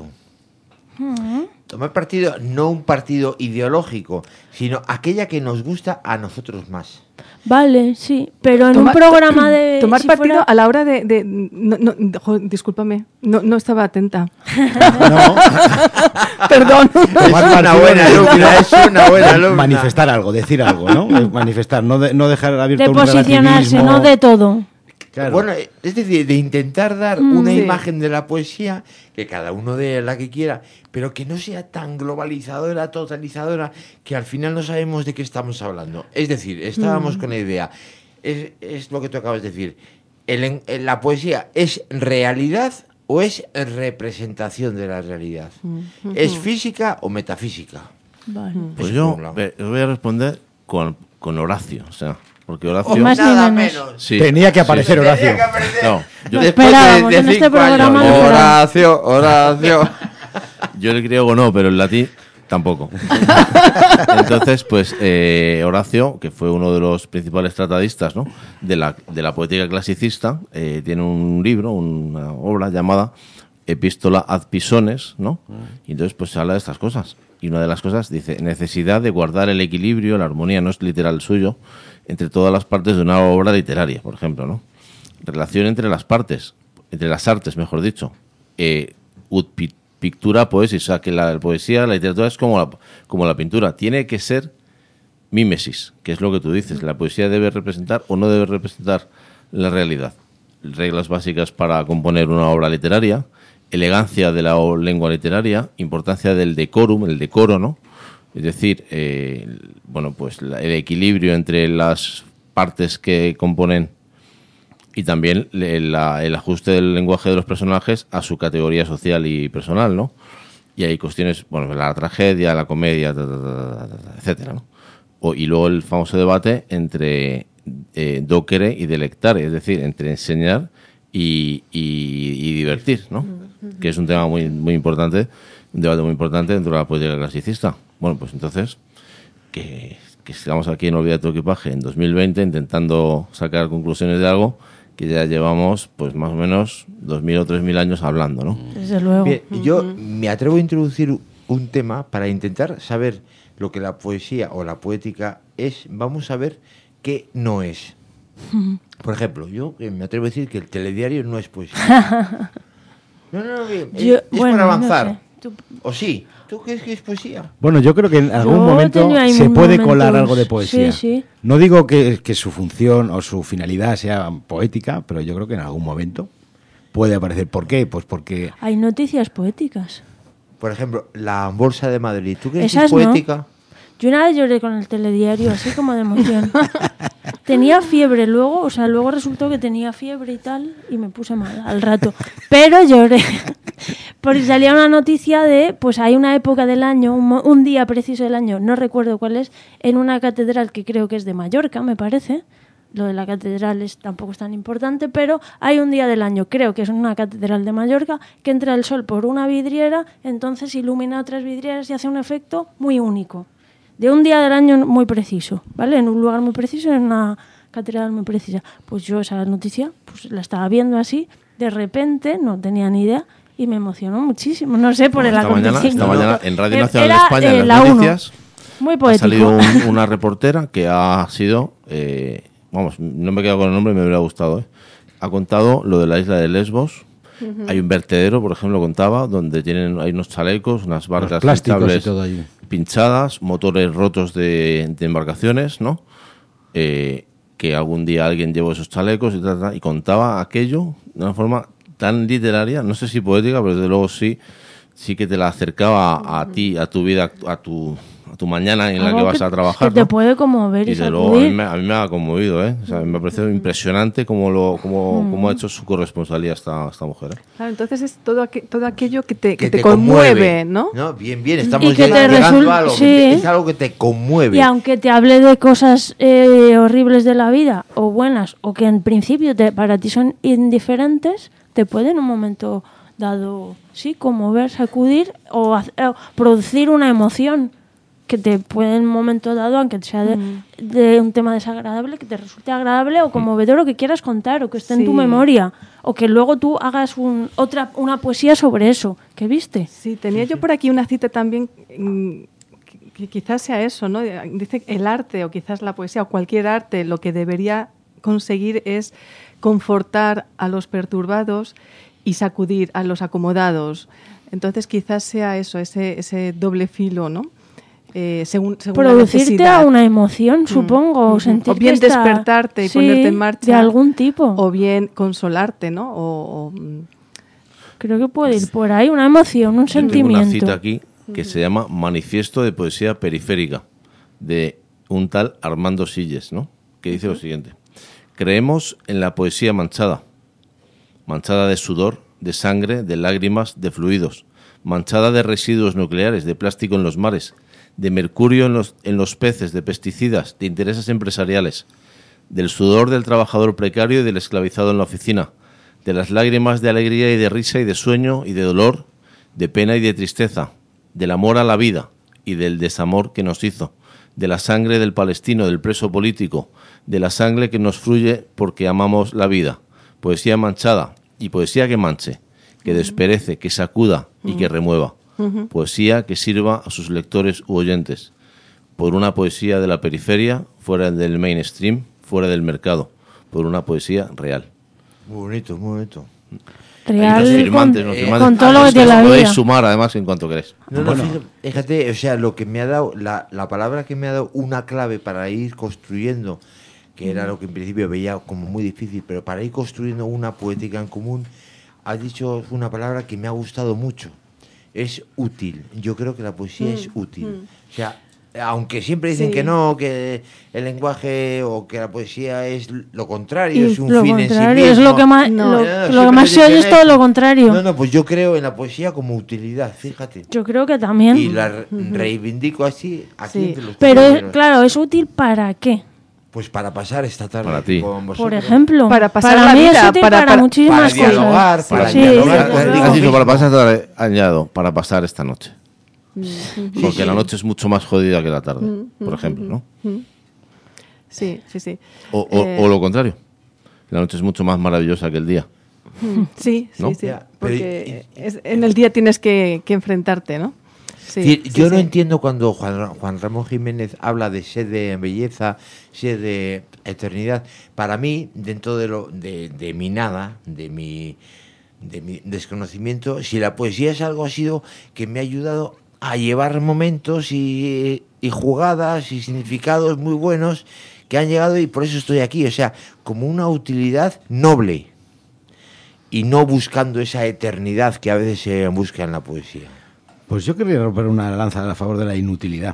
Mm. Tomar partido, no un partido ideológico, sino aquella que nos gusta a nosotros más. Vale, sí, pero en Tomar- un programa de... Tomar si partido fuera- a la hora de... de- no, no, jo, discúlpame, no, no estaba atenta. No, Perdón. Es una partido buena de- alumna, es una buena alumna. manifestar algo, decir algo, ¿no? Eh, Manifestar, no, de- no dejar abierto de un posicionarse, relativismo. no de todo. Claro. Bueno, es decir, de intentar dar Mm, una sí. imagen de la poesía, que cada uno dé la que quiera, pero que no sea tan globalizadora, totalizadora, que al final no sabemos de qué estamos hablando. Es decir, estábamos con la idea, es, es lo que tú acabas de decir, el en- el- la poesía es realidad o es representación de la realidad, es física o metafísica. Vale. Pues Eso yo por un lado. eh, os voy a responder con, con Horacio, o sea, porque Horacio... Más ni Nada menos. menos. Sí, Tenía que sí, aparecer sí. Horacio. Tenía que aparecer. No, yo, Lo Después esperábamos, en este cinco programa años. lo esperábamos. Horacio, Horacio. yo el griego no, pero el latín tampoco. Entonces, pues eh, Horacio, que fue uno de los principales tratadistas, ¿no?, de la, de la poética clasicista, eh, tiene un libro, una obra llamada Epístola ad Pisones, ¿no? Y entonces pues se habla de estas cosas. Y una de las cosas dice, necesidad de guardar el equilibrio, la armonía, no es literal suyo, entre todas las partes de una obra literaria, por ejemplo, ¿no? Relación entre las partes. entre las artes, mejor dicho, eh, ut pi- pictura poesis, o sea, que la poesía, la literatura es como la, como la pintura, tiene que ser mímesis, que es lo que tú dices, la poesía debe representar o no debe representar la realidad. Reglas básicas para componer una obra literaria, elegancia de la o- lengua literaria, importancia del decorum, el decoro, ¿no? Es decir, eh, bueno, pues la- el equilibrio entre las partes que componen y también le- la- el ajuste del lenguaje de los personajes a su categoría social y personal, ¿no? Y hay cuestiones, bueno, la tragedia, la comedia, ta, ta, ta, ta, ta, etcétera, ¿no? O, y luego el famoso debate entre eh, docere y delectare, es decir, entre enseñar y, y, y divertir, ¿no? Que es un tema muy muy importante, un debate muy importante dentro de la poesía clasicista. Bueno, pues entonces, que, que estamos aquí en Olvida tu equipaje en dos mil veinte intentando sacar conclusiones de algo que ya llevamos, pues más o menos dos mil o tres mil años hablando, ¿no? Desde luego. Bien, yo me atrevo a introducir un tema para intentar saber lo que la poesía o la poética es. Vamos a ver qué no es. Por ejemplo, yo eh, me atrevo a decir que el telediario no es poesía. No, no, no, bien, Yo- es, es bueno, para no avanzar. sé. Tú- ¿O sí? ¿Tú crees que es poesía? Bueno, yo creo que en algún Yo momento tenía ahí se puede momentos- colar algo de poesía. sí, sí. No digo que, que su función o su finalidad sea poética, pero yo creo que en algún momento puede aparecer. ¿Por qué? Pues porque Hay noticias poéticas. Por ejemplo, la Bolsa de Madrid. ¿Tú crees que Esas es no. poética? Yo una vez lloré con el telediario, así como de emoción. Tenía fiebre luego, o sea, luego resultó que tenía fiebre y tal, y me puse mal al rato. Pero lloré. Porque salía una noticia de, pues hay una época del año, un, mo- un día preciso del año, no recuerdo cuál es, en una catedral que creo que es de Mallorca, me parece. Lo de la catedral es, tampoco es tan importante, pero hay un día del año, creo que es una catedral de Mallorca, que entra el sol por una vidriera, entonces ilumina otras vidrieras y hace un efecto muy único. De un día del año muy preciso, ¿vale? En un lugar muy preciso, en una catedral muy precisa. Pues yo esa noticia pues la estaba viendo así, de repente, no tenía ni idea, y me emocionó muchísimo. No sé, por No, el esta mañana, acontecimiento. esta mañana en Radio Eh, Nacional de era, España, eh, en la las uno. noticias, Muy ha poético. salido un- una reportera que ha sido, eh, vamos, no me he quedado con el nombre, me hubiera gustado, ¿eh? Ha contado lo de la isla de Lesbos. Hay un vertedero, por ejemplo, contaba, donde tienen hay unos chalecos, unas barcas los plásticos y hinchables todo allí. pinchadas, motores rotos de, de embarcaciones, ¿no? Eh, que algún día alguien llevó esos chalecos y, tal, tal, y contaba aquello de una forma tan literaria, no sé si poética, pero desde luego sí, sí que te la acercaba a, a ti, a tu vida, a tu, a tu mañana en la Algo que vas que- a trabajar, que te ¿no? puede conmover y, Y desde luego a mí, sacudir. me, a mí me ha conmovido, ¿eh? O sea, me ha parecido impresionante cómo, lo, cómo, Mm. cómo ha hecho su corresponsalía esta, esta mujer, ¿eh? Claro, entonces es todo, aqu- todo aquello que te, que Que te conmueve, ¿no? Bien, bien, estamos Y que te llegando resul- a algo. que sí. te- es algo que te conmueve. Y aunque te hable de cosas eh, horribles de la vida, o buenas, o que en principio te, para ti son indiferentes, te puede en un momento dado, sí, conmover, sacudir, o, hacer- o producir una emoción que te puede en un momento dado, aunque sea de, de un tema desagradable, que te resulte agradable o conmovedor, o que quieras contar, o que esté en tu Sí. memoria, o que luego tú hagas un, otra, una poesía sobre eso, que viste. Sí, tenía yo por aquí una cita también mm, que, que quizás sea eso, ¿no? Dice que el arte o quizás la poesía o cualquier arte lo que debería conseguir es confortar a los perturbados y sacudir a los acomodados. Entonces quizás sea eso, ese, ese doble filo, ¿no? Eh, según, según la Producirte necesidad. a una emoción, supongo, Ujú. o sentir O bien que está- despertarte y sí, ponerte en marcha. de algún tipo. O bien consolarte, ¿no? O, o, mm, Creo que puede ir por ahí, una emoción, un Yo tengo sentimiento. una cita aquí que se llama Manifiesto de Poesía Periférica, de un tal Armando Silles, ¿no? Que dice lo siguiente: creemos en la poesía manchada, manchada de sudor, de sangre, de lágrimas, de fluidos, manchada de residuos nucleares, de plástico en los mares, de mercurio en los, en los peces, de pesticidas, de intereses empresariales, del sudor del trabajador precario y del esclavizado en la oficina, de las lágrimas de alegría y de risa y de sueño y de dolor, de pena y de tristeza, del amor a la vida y del desamor que nos hizo, de la sangre del palestino, del preso político, de la sangre que nos fluye porque amamos la vida. Poesía manchada y poesía que manche, que desperece, que sacuda y que remueva. Poesía que sirva a sus lectores u oyentes. Por una poesía de la periferia, fuera del mainstream, fuera del mercado. Por una poesía real. Muy bonito, muy bonito. Real Los con, firmantes, los firmantes. con todo lo que tiene la Podéis vida. sumar además en cuanto queréis. No, no, Bueno. fíjate, fíjate, o sea, lo que me ha dado, la, la palabra que me ha dado una clave para ir construyendo, que era lo que en principio veía como muy difícil, pero para ir construyendo una poética en común, has dicho una palabra que me ha gustado mucho. Es útil. Yo creo que la poesía es útil. O sea, aunque siempre dicen Sí. que no, que el lenguaje o que la poesía es lo contrario, Y es un lo fin en sí contrario, mismo. es lo que más, No. lo, No, no, lo que siempre más se oye dicen es todo eso. lo contrario. No, no, pues yo creo en la poesía como utilidad, fíjate. Yo creo que también. Y la re- reivindico así aquí Sí. entre los Pero, es- compañeros. claro, ¿es útil para qué? Pues para pasar esta tarde Para ti. con vosotros. Por ejemplo, Para pasar para la mí vida, es útil para- para, para- muchísimas para dialogar, cosas. para Sí, dialogar desde con el luego. Has dicho mismo. para pasar, esta tarde, añado, para pasar esta noche. Porque sí. la noche es mucho más jodida que la tarde, por ejemplo, ¿no? Sí, sí, sí. O, o- Eh, o lo contrario. La noche es mucho más maravillosa que el día. Sí, sí, ¿no? sí. Ya, pero- Porque es- en el día tienes que, que enfrentarte, ¿no? Sí, Es decir, sí, yo no sí. entiendo cuando Juan, Ra- Juan Ramón Jiménez habla de sed de belleza, sed de eternidad. Para mí, dentro de, lo, de, de mi nada, de mi, de mi desconocimiento, si la poesía es algo, ha sido que me ha ayudado a llevar momentos y, y jugadas y significados muy buenos que han llegado y por eso estoy aquí. O sea, como una utilidad noble y no buscando esa eternidad que a veces se busca en la poesía. Pues yo querría romper una lanza a favor de la inutilidad.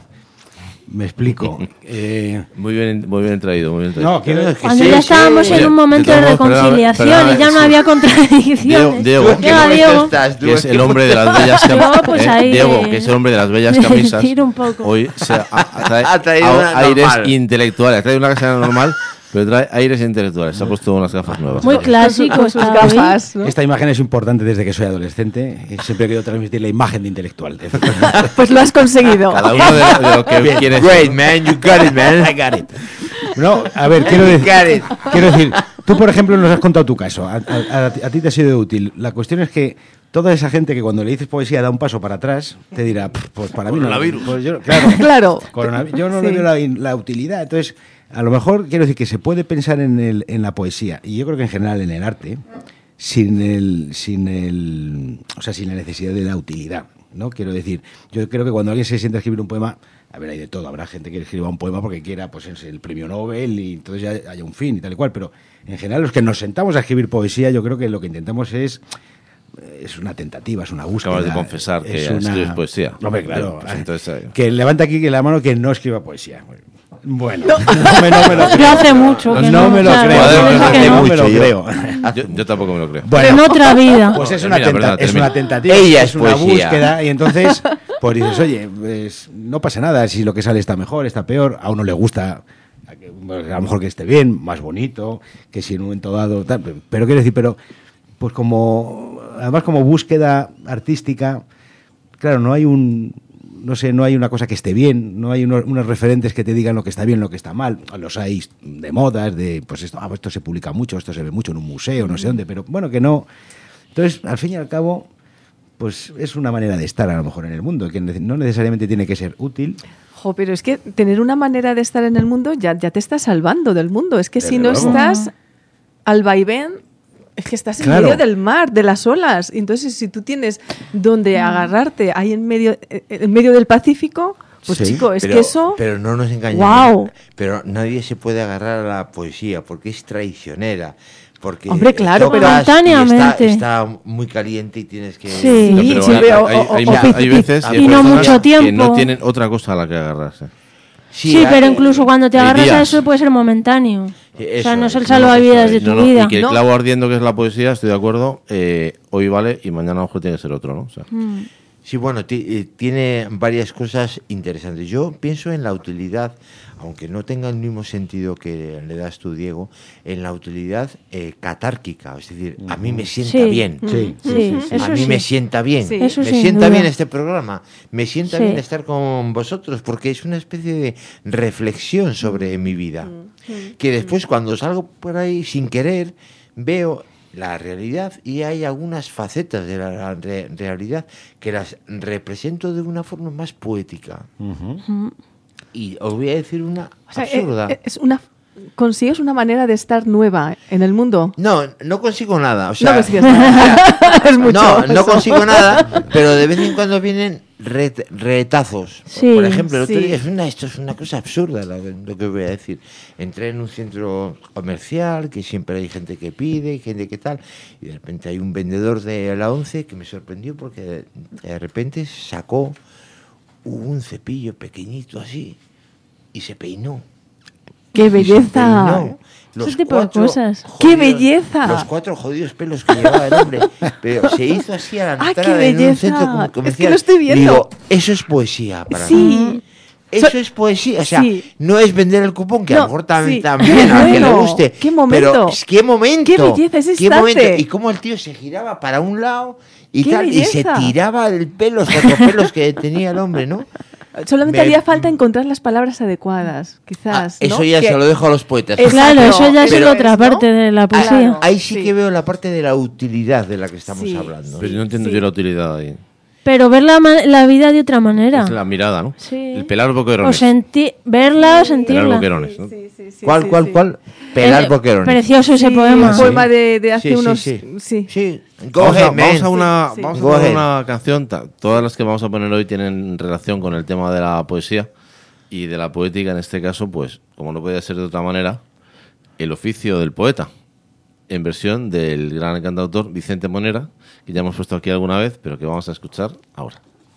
Me explico. Eh, Muy bien, muy bien traído, muy bien traído. no, quiero No, es que Cuando sí, ya sí. estábamos en Oye, un momento de de todos modos, pero- reconciliación pero- y ya no sí. había contradicciones. Diego, Diego, Tú, que Venga, no Diego. estás, tú, que es el hombre de las bellas Yo, camisas. pues, ahí Diego, de- que es el hombre de las bellas de camisas. decir un poco. Hoy se ha, ha- trae Ha traído a- una aires normal. intelectuales. Ha traído una casa normal, pero trae aires intelectuales. Se ha puesto unas gafas nuevas. Muy clásico. Con sus está hoy. gafas, ¿no? Esta imagen es importante desde que soy adolescente y siempre he querido transmitir la imagen de intelectual. Pues lo has conseguido. Cada uno de, de lo que Bien, quiere. great, man, you got it, man. I got it. No, a ver, quiero decir, Got it. quiero decir, tú por ejemplo nos has contado tu caso, a, a- a- a ti te ha sido útil. La cuestión es que toda esa gente que cuando le dices poesía da un paso para atrás, te dirá, "Pff, pues para mí no. Coronavirus. Pues yo, claro, Claro. coronavirus, yo no Sí. le veo la, la utilidad. Entonces, a lo mejor quiero decir que se puede pensar en, el, en la poesía, y yo creo que en general en el arte, sin el, sin el, o sea, sin la necesidad de la utilidad, ¿no? Quiero decir, yo creo que cuando alguien se sienta a escribir un poema, a ver, hay de todo, habrá gente que escriba un poema porque quiera, pues, es el premio Nobel y entonces ya haya un fin y tal y cual, pero en general los que nos sentamos a escribir poesía, yo creo que lo que intentamos es es una tentativa, es una búsqueda. Acabas de confesar que es escribes poesía. Hombre, claro. Pues entonces, eh. Que levanta aquí que la mano que no escriba poesía. Bueno, no, me, no me lo Yo creo. hace mucho que No no. me lo o sea, creo. Joder, es no que hace no. No me lo mucho, yo. creo. Yo, yo tampoco me lo creo. Pero en otra vida. Pues es Eh, una, termina, tenta- perdona, es una termina. tentativa, Ella es es una poesía. búsqueda y entonces pues dices, oye, pues, no pasa nada si lo que sale está mejor, está peor, a uno le gusta, a, que- a lo mejor que esté bien, más bonito, que si en un momento dado, tal, pero quiero decir, pero pues como, además como búsqueda artística, claro, no hay un, no sé, no hay una cosa que esté bien, no hay unos, unos referentes que te digan lo que está bien, lo que está mal. Los hay de modas, de pues esto, ah, pues esto se publica mucho, esto se ve mucho en un museo, no sé dónde, pero bueno, que no. Entonces, al fin y al cabo, pues es una manera de estar a lo mejor en el mundo, que nece- no necesariamente tiene que ser útil. Jo, pero es que tener una manera de estar en el mundo ya, ya te está salvando del mundo. Es que si Desde no luego. estás al vaivén, es que estás en Claro. medio del mar, de las olas. Entonces, si tú tienes donde agarrarte ahí en medio, eh, en medio del Pacífico, pues Sí, chico, es pero, que eso... pero no nos engañemos. ¡Guau! Pero nadie se puede agarrar a la poesía porque es traicionera. Porque Hombre, claro, tocas pero- y está, Momentáneamente. está muy caliente y tienes que... Sí. No, pero sí, hay, pero- hay- o- hay- o- hay o- veces y hay no personas mucho que no tiempo. tienen otra cosa a la que agarrarse. Sí, hay- pero incluso cuando te hay agarras a días. eso puede ser momentáneo. Sí, o eso sea, no es es, el no, salvavidas eso de es. tu No, no, vida. y que el No. clavo ardiendo que es la poesía, estoy de acuerdo, eh, hoy vale y mañana a lo mejor tiene que ser otro, ¿no? O sea, Mm. Sí, bueno, ti- eh, tiene varias cosas interesantes. Yo pienso en la utilidad, aunque no tenga el mismo sentido que le das tú, Diego, en la utilidad eh, catárquica. Es decir, a mí me sienta Sí. bien. Sí, Sí, eso a mí sí. me sienta bien. Sí. Eso me sin sienta duda. bien este programa. Me sienta Sí. bien estar con vosotros porque es una especie de reflexión sobre mi vida. Que después cuando salgo por ahí sin querer veo la realidad y hay algunas facetas de la re- realidad que las represento de una forma más poética. Ujú. Y os voy a decir una O sea, absurda. eh, eh, es una, consigues una manera de estar nueva en el mundo. No, no consigo nada. O sea, no consigues nada. Es mucho no, no eso. consigo nada, pero de vez en cuando vienen ret- retazos. Sí, Por ejemplo, el otro sí. día, es una, esto es una cosa absurda lo que, lo que voy a decir. Entré en un centro comercial que siempre hay gente que pide, gente que tal, y de repente hay un vendedor de la ONCE que me sorprendió porque de, de repente sacó un cepillo pequeñito así y se peinó. ¡Qué Y se belleza! peinó los Ese tipo de cuatro cosas. jodidos- ¡Qué belleza! Los cuatro jodidos pelos que llevaba el hombre. Pero se hizo así a la ¡Ah, entrada qué en un belleza! centro com- Es que comercial. lo estoy viendo. Digo, eso es poesía para mí. Sí. Eso So- es poesía. O sea, sí. no es vender el cupón, que a No, lo mejor tam- sí. también a quien le Bueno, guste. qué momento. Pero es- qué momento. Qué belleza ese qué instante. momento. Y cómo el tío se giraba para un lado y ¡Qué tal, y se belleza! tiraba el pelo, los cuatro pelos que tenía el hombre, ¿no? Solamente Me- haría falta encontrar las palabras adecuadas, Ah, quizás. eso ¿no? ya Que- se lo dejo a los poetas. Exacto. Claro, eso ya es Pero- la otra ¿no? parte de la poesía. Claro. Ahí sí, Sí. que veo la parte de la utilidad de la que estamos Sí, hablando. Pero yo no entiendo Sí. yo la utilidad ahí. Pero ver la, ma- la vida de otra manera. Es la mirada, ¿no? Sí. El pelar O boquerones. senti verla o Pelar sentirla. boquerones, ¿no? Sí, sí, sí, ¿Cuál, sí, cuál, sí. cuál? Pelar Eh, boquerones. Precioso ese Sí, poema. un poema de, de hace Sí, sí, unos... sí. sí. Sí. Go Vamos a, ahead, vamos a man. una, Sí, sí. vamos a Go poner ahead. una canción. ta- Todas las que vamos a poner hoy tienen relación con el tema de la poesía y de la poética. En este caso, pues, como no podía ser de otra manera, el oficio del poeta, en versión del gran cantautor Vicente Monera, que ya hemos puesto aquí alguna vez, pero que vamos a escuchar ahora.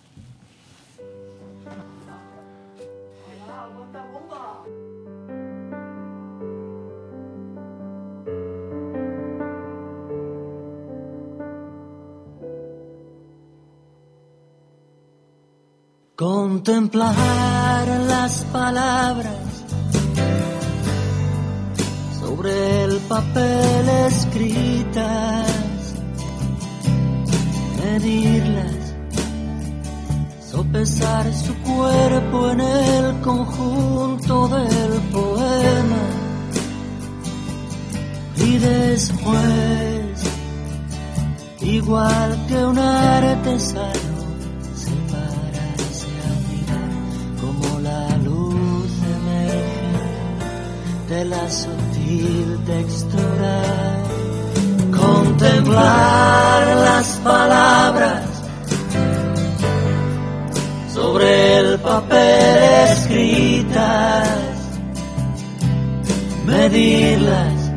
Contemplar las palabras sobre el papel escritas, medirlas, sopesar su cuerpo en el conjunto del poema y después, igual que un artesano, de la sutil textura, contemplar las palabras sobre el papel escritas, medirlas,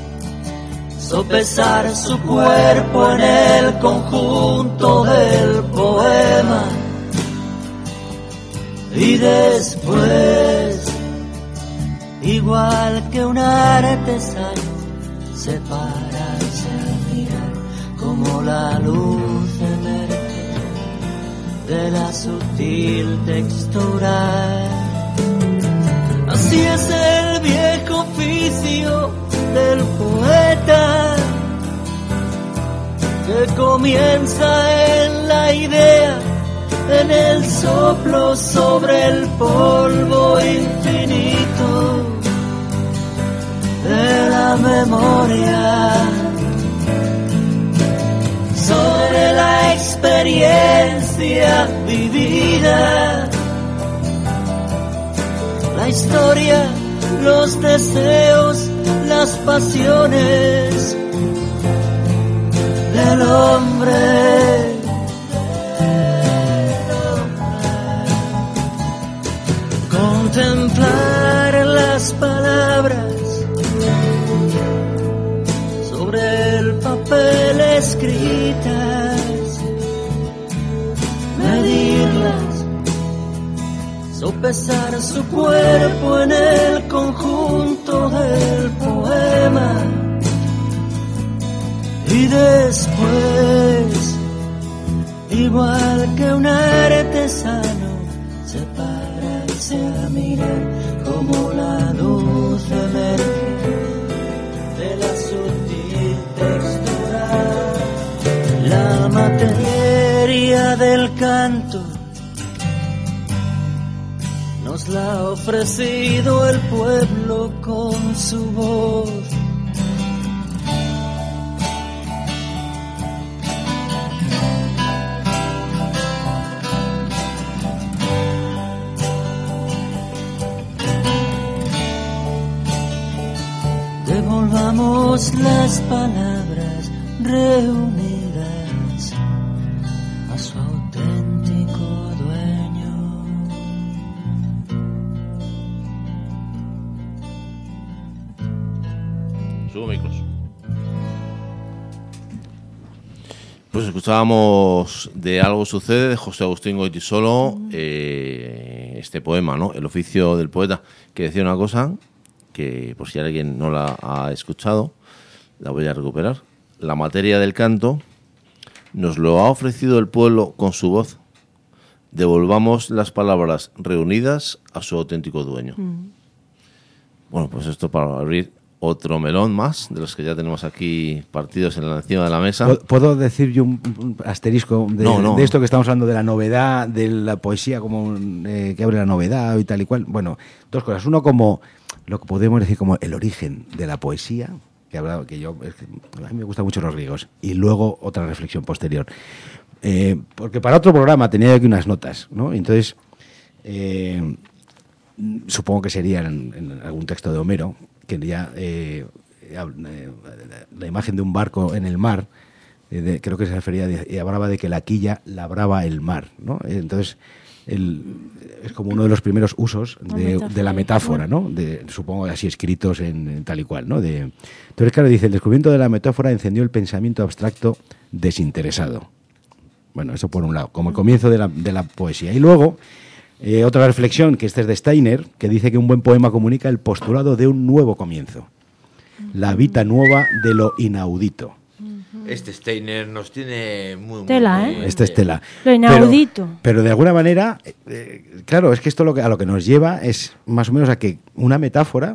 sopesar su cuerpo en el conjunto del poema y después, igual que un artesano, separarse a mirar como la luz emerge de la sutil textura. Así es el viejo oficio del poeta, que comienza en la idea, en el soplo sobre el polvo infinito de la memoria, sobre la experiencia vivida, la historia, los deseos, las pasiones del hombre. Contemplar las palabras sobre el papel escritas, medirlas, sopesar su cuerpo en el conjunto del poema y después, igual que un artesano, separarse a mirar como la luz emerge de la sutil textura. La materia del canto nos la ha ofrecido el pueblo con su voz. Devolvamos las palabras reunidas a su auténtico dueño. Subo micros. Pues escuchábamos de Algo sucede de José Agustín Goytisolo, eh, este poema, ¿no? El oficio del poeta, que decía una cosa que, por si alguien no la ha escuchado, la voy a recuperar. La materia del canto nos lo ha ofrecido el pueblo con su voz. Devolvamos las palabras reunidas a su auténtico dueño. Mm. Bueno, pues esto para abrir otro melón más de los que ya tenemos aquí partidos en la, encima de la mesa. ¿Puedo decir yo un, un asterisco de, no, no. de esto que estamos hablando, de la novedad, de la poesía como un, eh, que abre la novedad y tal y cual? Bueno, dos cosas. Uno, como lo que podemos decir como el origen de la poesía, que, hablaba, que yo es que a mí me gustan mucho los griegos, y luego otra reflexión posterior. Eh, porque para otro programa tenía aquí unas notas, ¿no? Entonces, eh, supongo que serían en, en algún texto de Homero, que ya eh, la imagen de un barco en el mar, eh, de, creo que se refería de, y hablaba de que la quilla labraba el mar, ¿no? Entonces el, es como uno de los primeros usos de, de la metáfora, ¿no? De, supongo así escritos en, en tal y cual, ¿no? De, entonces claro, dice, el descubrimiento de la metáfora encendió el pensamiento abstracto desinteresado. Bueno, eso por un lado, como el comienzo de la, de la poesía. Y luego Eh, otra reflexión, que este es de Steiner, que dice que un buen poema comunica el postulado de un nuevo comienzo, la vita nueva de lo inaudito. Este Steiner nos tiene muy... Tela, muy, ¿eh? Este es tela. Lo inaudito. Pero, pero de alguna manera, eh, claro, es que esto lo que, a lo que nos lleva es más o menos a que una metáfora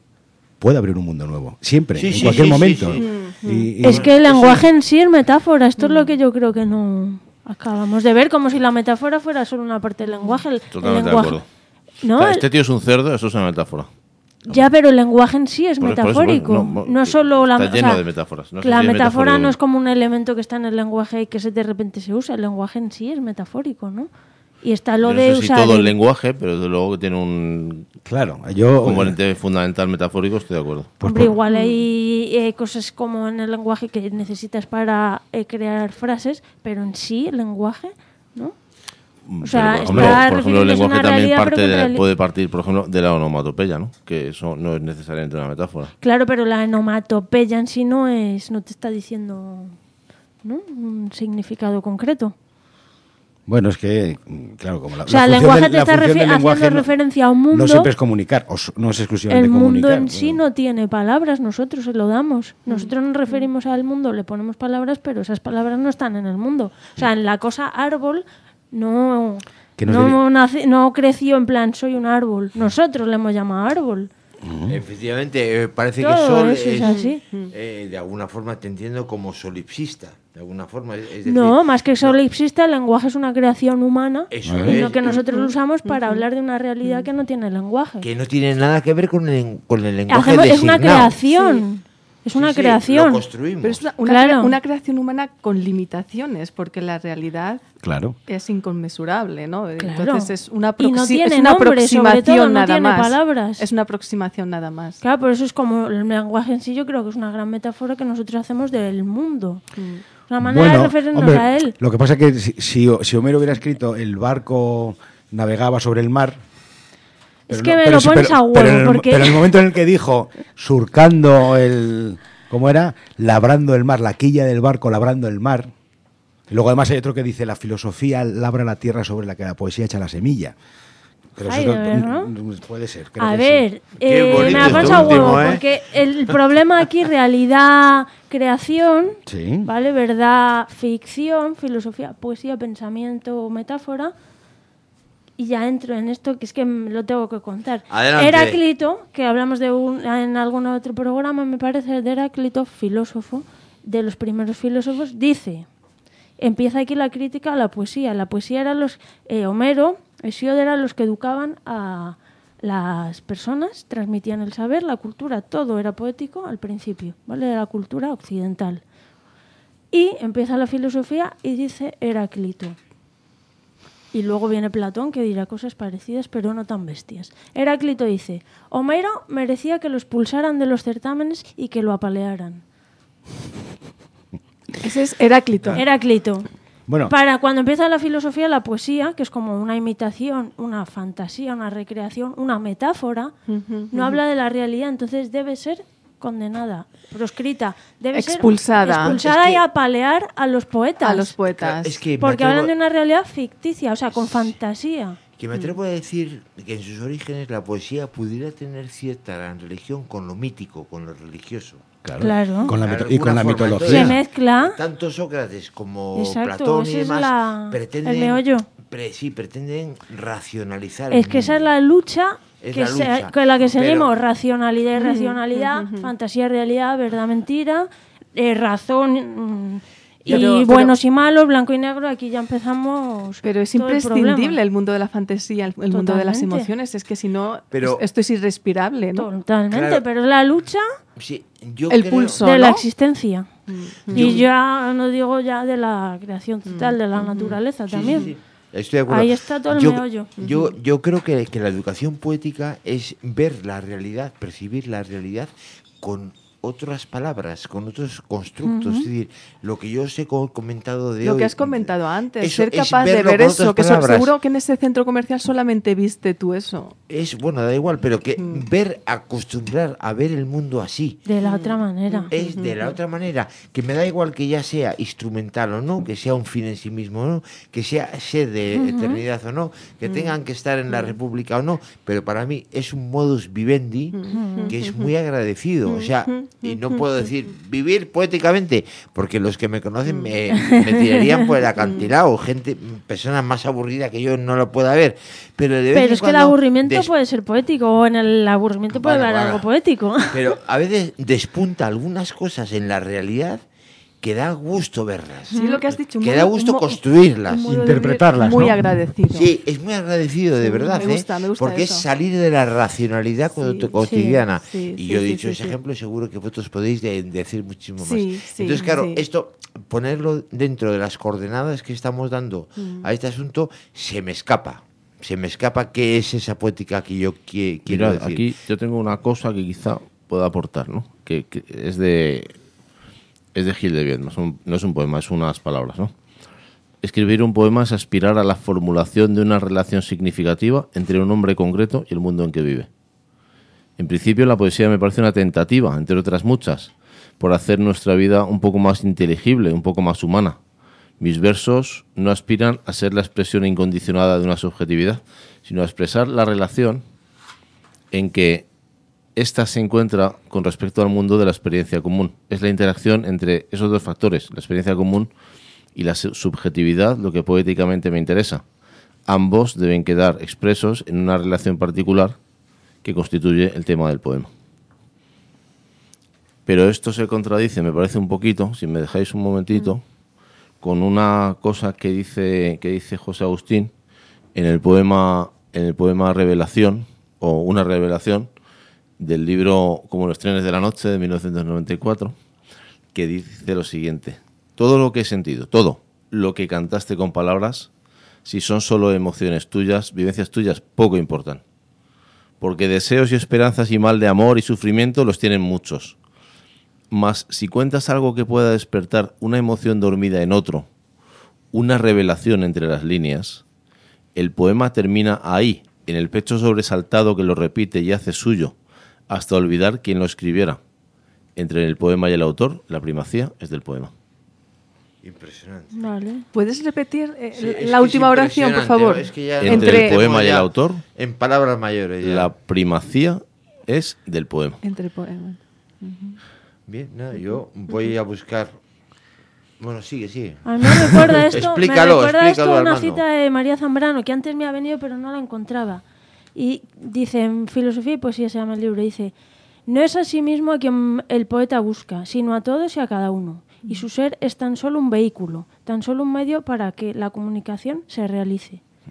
puede abrir un mundo nuevo, siempre, sí, en sí, cualquier sí, momento. sí, sí. Y, y, es que el lenguaje en sí es metáfora, esto es lo que yo creo que no... Acabamos de ver, como si la metáfora fuera solo una parte del lenguaje. El, Totalmente el lenguaje, de acuerdo. ¿no? O sea, este tío es un cerdo, eso es una metáfora. Ya, pero el lenguaje en sí es Por- por eso, metafórico. bueno, no, no es solo la está lleno o sea, de metáforas. No sé la si es metáfora metafórico. no es como un elemento que está en el lenguaje y que se, de repente se usa. El lenguaje en sí es metafórico, ¿no? Y está lo Yo no de sé si usar todo el el- lenguaje, pero desde luego que tiene un claro, yo... componente fundamental metafórico, estoy de acuerdo. Pues Hombre, por- igual hay eh, cosas como en el lenguaje que necesitas para eh, crear frases, pero en sí el lenguaje, ¿no? O sea, Pero, por ejemplo, está por ejemplo, el refiriéndose a lenguaje una también realidad, parte pero que de en la- reali- puede partir, por ejemplo, de la onomatopeya, ¿no? Que eso no es necesariamente una metáfora. Claro, pero la onomatopeya en sí no es, no te está diciendo, ¿no? Un significado concreto. Bueno, es que, claro, como la, O sea, la el función lenguaje del- te la está función refi- del lenguaje haciendo no- referencia a un mundo. No siempre es comunicar, o s- no es exclusivamente El mundo comunicar. en sí no tiene palabras, nosotros se lo damos. Nosotros nos referimos al mundo, le ponemos palabras, pero esas palabras no están en el mundo. O sea, en la cosa árbol no, Que nos no, debe- nace- no creció en plan soy un árbol. Nosotros le hemos llamado árbol. Efectivamente, eh, parece Todo que Sol eso es así. eh, de alguna forma te entiendo como solipsista, de alguna forma. Es decir, No, más que solipsista, el lenguaje es una creación humana, Eso en es. lo que nosotros lo usamos para hablar de una realidad que no tiene lenguaje. que no tiene nada que ver con el, con el lenguaje Hacemos- es una designado. creación. Es Sí, una sí, creación. Lo construimos. Pero es una, una Claro. cre- una creación humana con limitaciones, porque la realidad Claro. es inconmensurable, ¿no? Claro. Entonces es una, Y no aproxi- tiene es una nombre, sobre aproximación todo, no nada tiene más. palabras. Es una aproximación nada más. Claro, por eso es como el lenguaje en sí, yo creo que es una gran metáfora que nosotros hacemos del mundo. Una manera Bueno, de referirnos hombre, a él. Lo que pasa es que si, si, si Homero hubiera escrito el barco navegaba sobre el mar... Es pero que no- me pero lo sí, pones pero- a huevo, pero en el- porque... pero en el momento en el que dijo surcando el... ¿Cómo era? Labrando el mar, la quilla del barco labrando el mar. Y luego además hay otro que dice la filosofía labra la tierra sobre la que la poesía echa la semilla. Pero Ay, eso de verdad, no- ¿no? puede ser. creo A que ver, sí. Qué eh, bonito me la esto pones a último, huevo, ¿eh? porque el problema aquí, realidad, creación, Sí. ¿vale? Verdad, ficción, filosofía, poesía, pensamiento, metáfora. Y ya entro en esto, que es que m- lo tengo que contar. Adelante. Heráclito, que hablamos de un, en algún otro programa, me parece, de Heráclito, filósofo, de los primeros filósofos, dice, empieza aquí la crítica a la poesía. La poesía era los, eh, Homero, Hesíodo eran los que educaban a las personas, transmitían el saber, la cultura, todo era poético al principio, ¿vale? Era la cultura occidental. Y empieza la filosofía y dice Heráclito, Y luego viene Platón, que dirá cosas parecidas, pero no tan bestias. Heráclito dice, Homero merecía que lo expulsaran de los certámenes y que lo apalearan. Ese es Heráclito. Heráclito. Bueno, Para cuando empieza la filosofía, la poesía, que es como una imitación, una fantasía, una recreación, una metáfora, Ujú, no habla de la realidad, entonces debe ser condenada, proscrita, debe Expulsada. ser expulsada Es que- y apalear a los poetas. A los poetas. Es que me Porque atrevo- hablan de una realidad ficticia, o sea, con fantasía. Que me atrevo a decir que en sus orígenes la poesía pudiera tener cierta gran religión con lo mítico, con lo religioso. Claro. con la De mito- y con alguna la forma. mitología. Se mezcla. Tanto Sócrates como Exacto, Platón y ese es demás la- pretenden, el meollo. pre- sí, pretenden racionalizar. Es el que esa es mundo. la lucha Es que la se- lucha. con la que Pero- seguimos, racionalidad y racionalidad, fantasía, realidad, verdad, mentira, eh, razón mm, y Pero- pero- buenos y malos, blanco y negro, aquí ya empezamos. Pero es todo el imprescindible problema. el mundo de la fantasía, el, el mundo de las Totalmente. emociones. Es que si no, Pero- es- esto es irrespirable, ¿no? Totalmente, Claro. pero es la lucha Sí, yo El creo- pulso. de la ¿no? existencia. Y ya no digo ya de la creación total, de la naturaleza Sí, sí, también. sí. Estoy de acuerdo. Ahí está todo el yo, meollo. Yo, yo creo que, que la educación poética es ver la realidad, percibir la realidad con otras palabras, con otros constructos. Es decir, lo que yo os he co- comentado de Lo hoy. que has comentado antes, eso ser es capaz de verlo ver con eso, otras que so- palabras. seguro que en ese centro comercial solamente viste tú eso. Es, bueno, da igual, pero que ver, acostumbrar a ver el mundo así. De la otra manera. Es de la otra manera, que me da igual que ya sea instrumental o no, que sea un fin en sí mismo o no, que sea sed de eternidad o no, que tengan que estar en la República o no, pero para mí es un modus vivendi que es muy agradecido. O sea, y no puedo decir vivir poéticamente, porque los que me conocen me, me tirarían por el acantilado, gente, personas más aburridas que yo no lo pueda ver. Pero, de vez Pero en es que el cuando aburrimiento des- puede ser poético, o en el aburrimiento puede Bueno, haber bueno. algo poético. Pero a veces despunta algunas cosas en la realidad que da gusto verlas. Sí, lo que has dicho. Que muy- da gusto un mo- construirlas. un modo de Interpretarlas, vivir Muy ¿no? agradecido. Sí, es muy agradecido, de Sí, verdad. me gusta, ¿eh? me gusta Porque eso. es salir de la racionalidad Sí, co- cotidiana. sí, y sí, yo he sí, dicho sí, ese sí. ejemplo, y seguro que vosotros podéis de- decir muchísimo más. Sí, sí, Entonces, claro, sí. esto, ponerlo dentro de las coordenadas que estamos dando Mm. a este asunto, se me escapa. Se me escapa qué es esa poética que yo qui- quiero Mirad, decir. aquí yo tengo una cosa que quizá pueda aportar, ¿no? Que, que es de es de Gil de Viedma, es un- no es un poema, es unas palabras, ¿no? Escribir un poema es aspirar a la formulación de una relación significativa entre un hombre concreto y el mundo en que vive. En principio, la poesía me parece una tentativa, entre otras muchas, por hacer nuestra vida un poco más inteligible, un poco más humana. Mis versos no aspiran a ser la expresión incondicionada de una subjetividad, sino a expresar la relación en que ésta se encuentra con respecto al mundo de la experiencia común. Es la interacción entre esos dos factores, la experiencia común y la su- subjetividad, lo que poéticamente me interesa. Ambos deben quedar expresos en una relación particular que constituye el tema del poema. Pero esto se contradice, me parece un poquito, si me dejáis un momentito, con una cosa que dice, que dice José Agustín en el poema, en el poema Revelación, o Una revelación, del libro Como los trenes de la noche, de mil novecientos noventa y cuatro, que dice lo siguiente: todo lo que he sentido, todo lo que cantaste con palabras, si son solo emociones tuyas, vivencias tuyas, poco importan. Porque deseos y esperanzas y mal de amor y sufrimiento los tienen muchos. Mas si cuentas algo que pueda despertar una emoción dormida en otro, una revelación entre las líneas, el poema termina ahí, en el pecho sobresaltado que lo repite y hace suyo, hasta olvidar quién lo escribiera. Entre el poema y el autor, la primacía es del poema. Impresionante. Vale. ¿Puedes repetir eh, Sí, es que la es última oración, por impresionante, favor? ¿no? Es que ya Entre Entre- el poema y el ya autor, En palabras mayores. ya. la primacía es del poema. Entre poemas. Bien, nada, yo voy a buscar. Bueno, sigue, sigue. A mí me recuerda esto, Explícalo, me recuerda esto explícalo, una Armando. cita de María Zambrano, que antes me ha venido pero no la encontraba. Y dice, en Filosofía y Poesía se llama el libro, dice: no es a sí mismo a quien el poeta busca, sino a todos y a cada uno. Y su ser es tan solo un vehículo, tan solo un medio para que la comunicación se realice.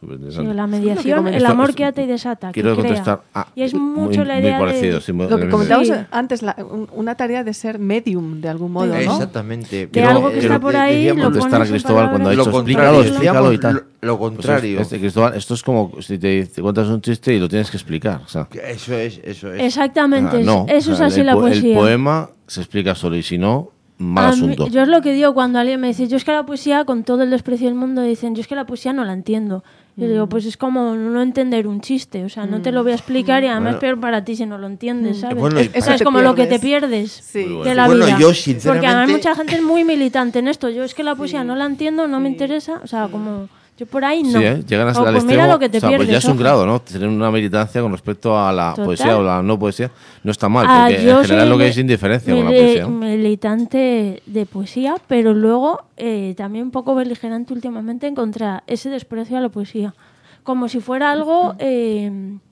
súper Sí, interesante. la mediación, el Esto- amor esto- que ata y desata, que Quiero crea. contestar. Ah, Y es muy- mucho la idea muy parecido, de... sí, muy- Lo que muy- comentábamos Sí. antes, la- un- una tarea de ser medium de algún modo, ¿no? Exactamente. De algo que está por ahí, decíamos- lo contestar a pones en Cristóbal cuando ha palabras. dicho lo explícalo, contrario, explícalo y decíamos tal. lo- lo Pues contrario. es- este, Cristóbal, esto es como si te, te cuentas un chiste y lo tienes que explicar. O sea, Eso es, eso es. Exactamente, ah, no, eso o sea, es así el, la po- el poesía. poema se explica solo y si no, mal A mí- asunto. yo es lo que digo cuando alguien me dice, yo es que la poesía, con todo el desprecio del mundo, dicen, yo es que la poesía no la entiendo. Yo digo, pues es como no entender un chiste, o sea, no te lo voy a explicar y además Bueno. es peor para ti si no lo entiendes, ¿sabes? Bueno, y Eso para- es como lo que te pierdes. pierdes Sí. Muy de bueno. la Bueno, vida. yo, Porque sinceramente- además mucha gente es muy militante en esto. Yo es que la poesía no la entiendo, no me interesa, o sea, como yo por ahí no. Sí, ¿eh? Llegan hasta O, el pues extremo. mira lo que te o sea, pierdes. pues ya es un ojo. grado, ¿no? Tener una militancia con respecto a la Total. poesía o la no poesía no está mal, Ah, porque yo en general soy lo que mi- es indiferencia con la mili- poesía. militante de poesía, pero luego eh, también un poco beligerante últimamente en contra ese desprecio a la poesía. Como si fuera algo, eh,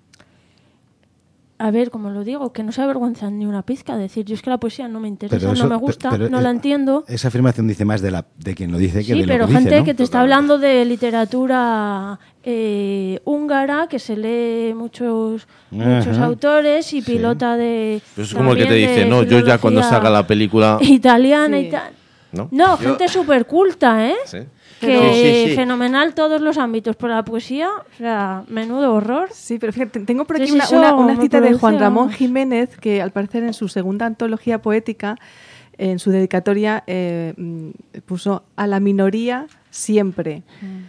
a ver, como lo digo, que no se avergüenzan ni una pizca. Decir, yo es que la poesía no me interesa, Pero eso- no me gusta, pero- no eh, la entiendo. Esa afirmación dice más de, la, de quien lo dice que Sí, de lo pero que gente dice, ¿no? que te está hablando de literatura eh, húngara, que se lee muchos muchos Ajá. autores y pilota de... Pero es como el que te también dice, de no, yo ya cuando filología salga la película... italiana Sí. y tal. ¿No? No, gente súper culta, ¿eh? Sí. Que Sí, sí, sí. fenomenal todos los ámbitos, pero la poesía, o sea, menudo horror. Sí, pero fíjate, tengo por aquí Sí, sí, una, eso una- una me cita de produce, Juan Ramón vamos. Jiménez, que al parecer en su segunda antología poética, en su dedicatoria, eh, mm, puso a la minoría siempre.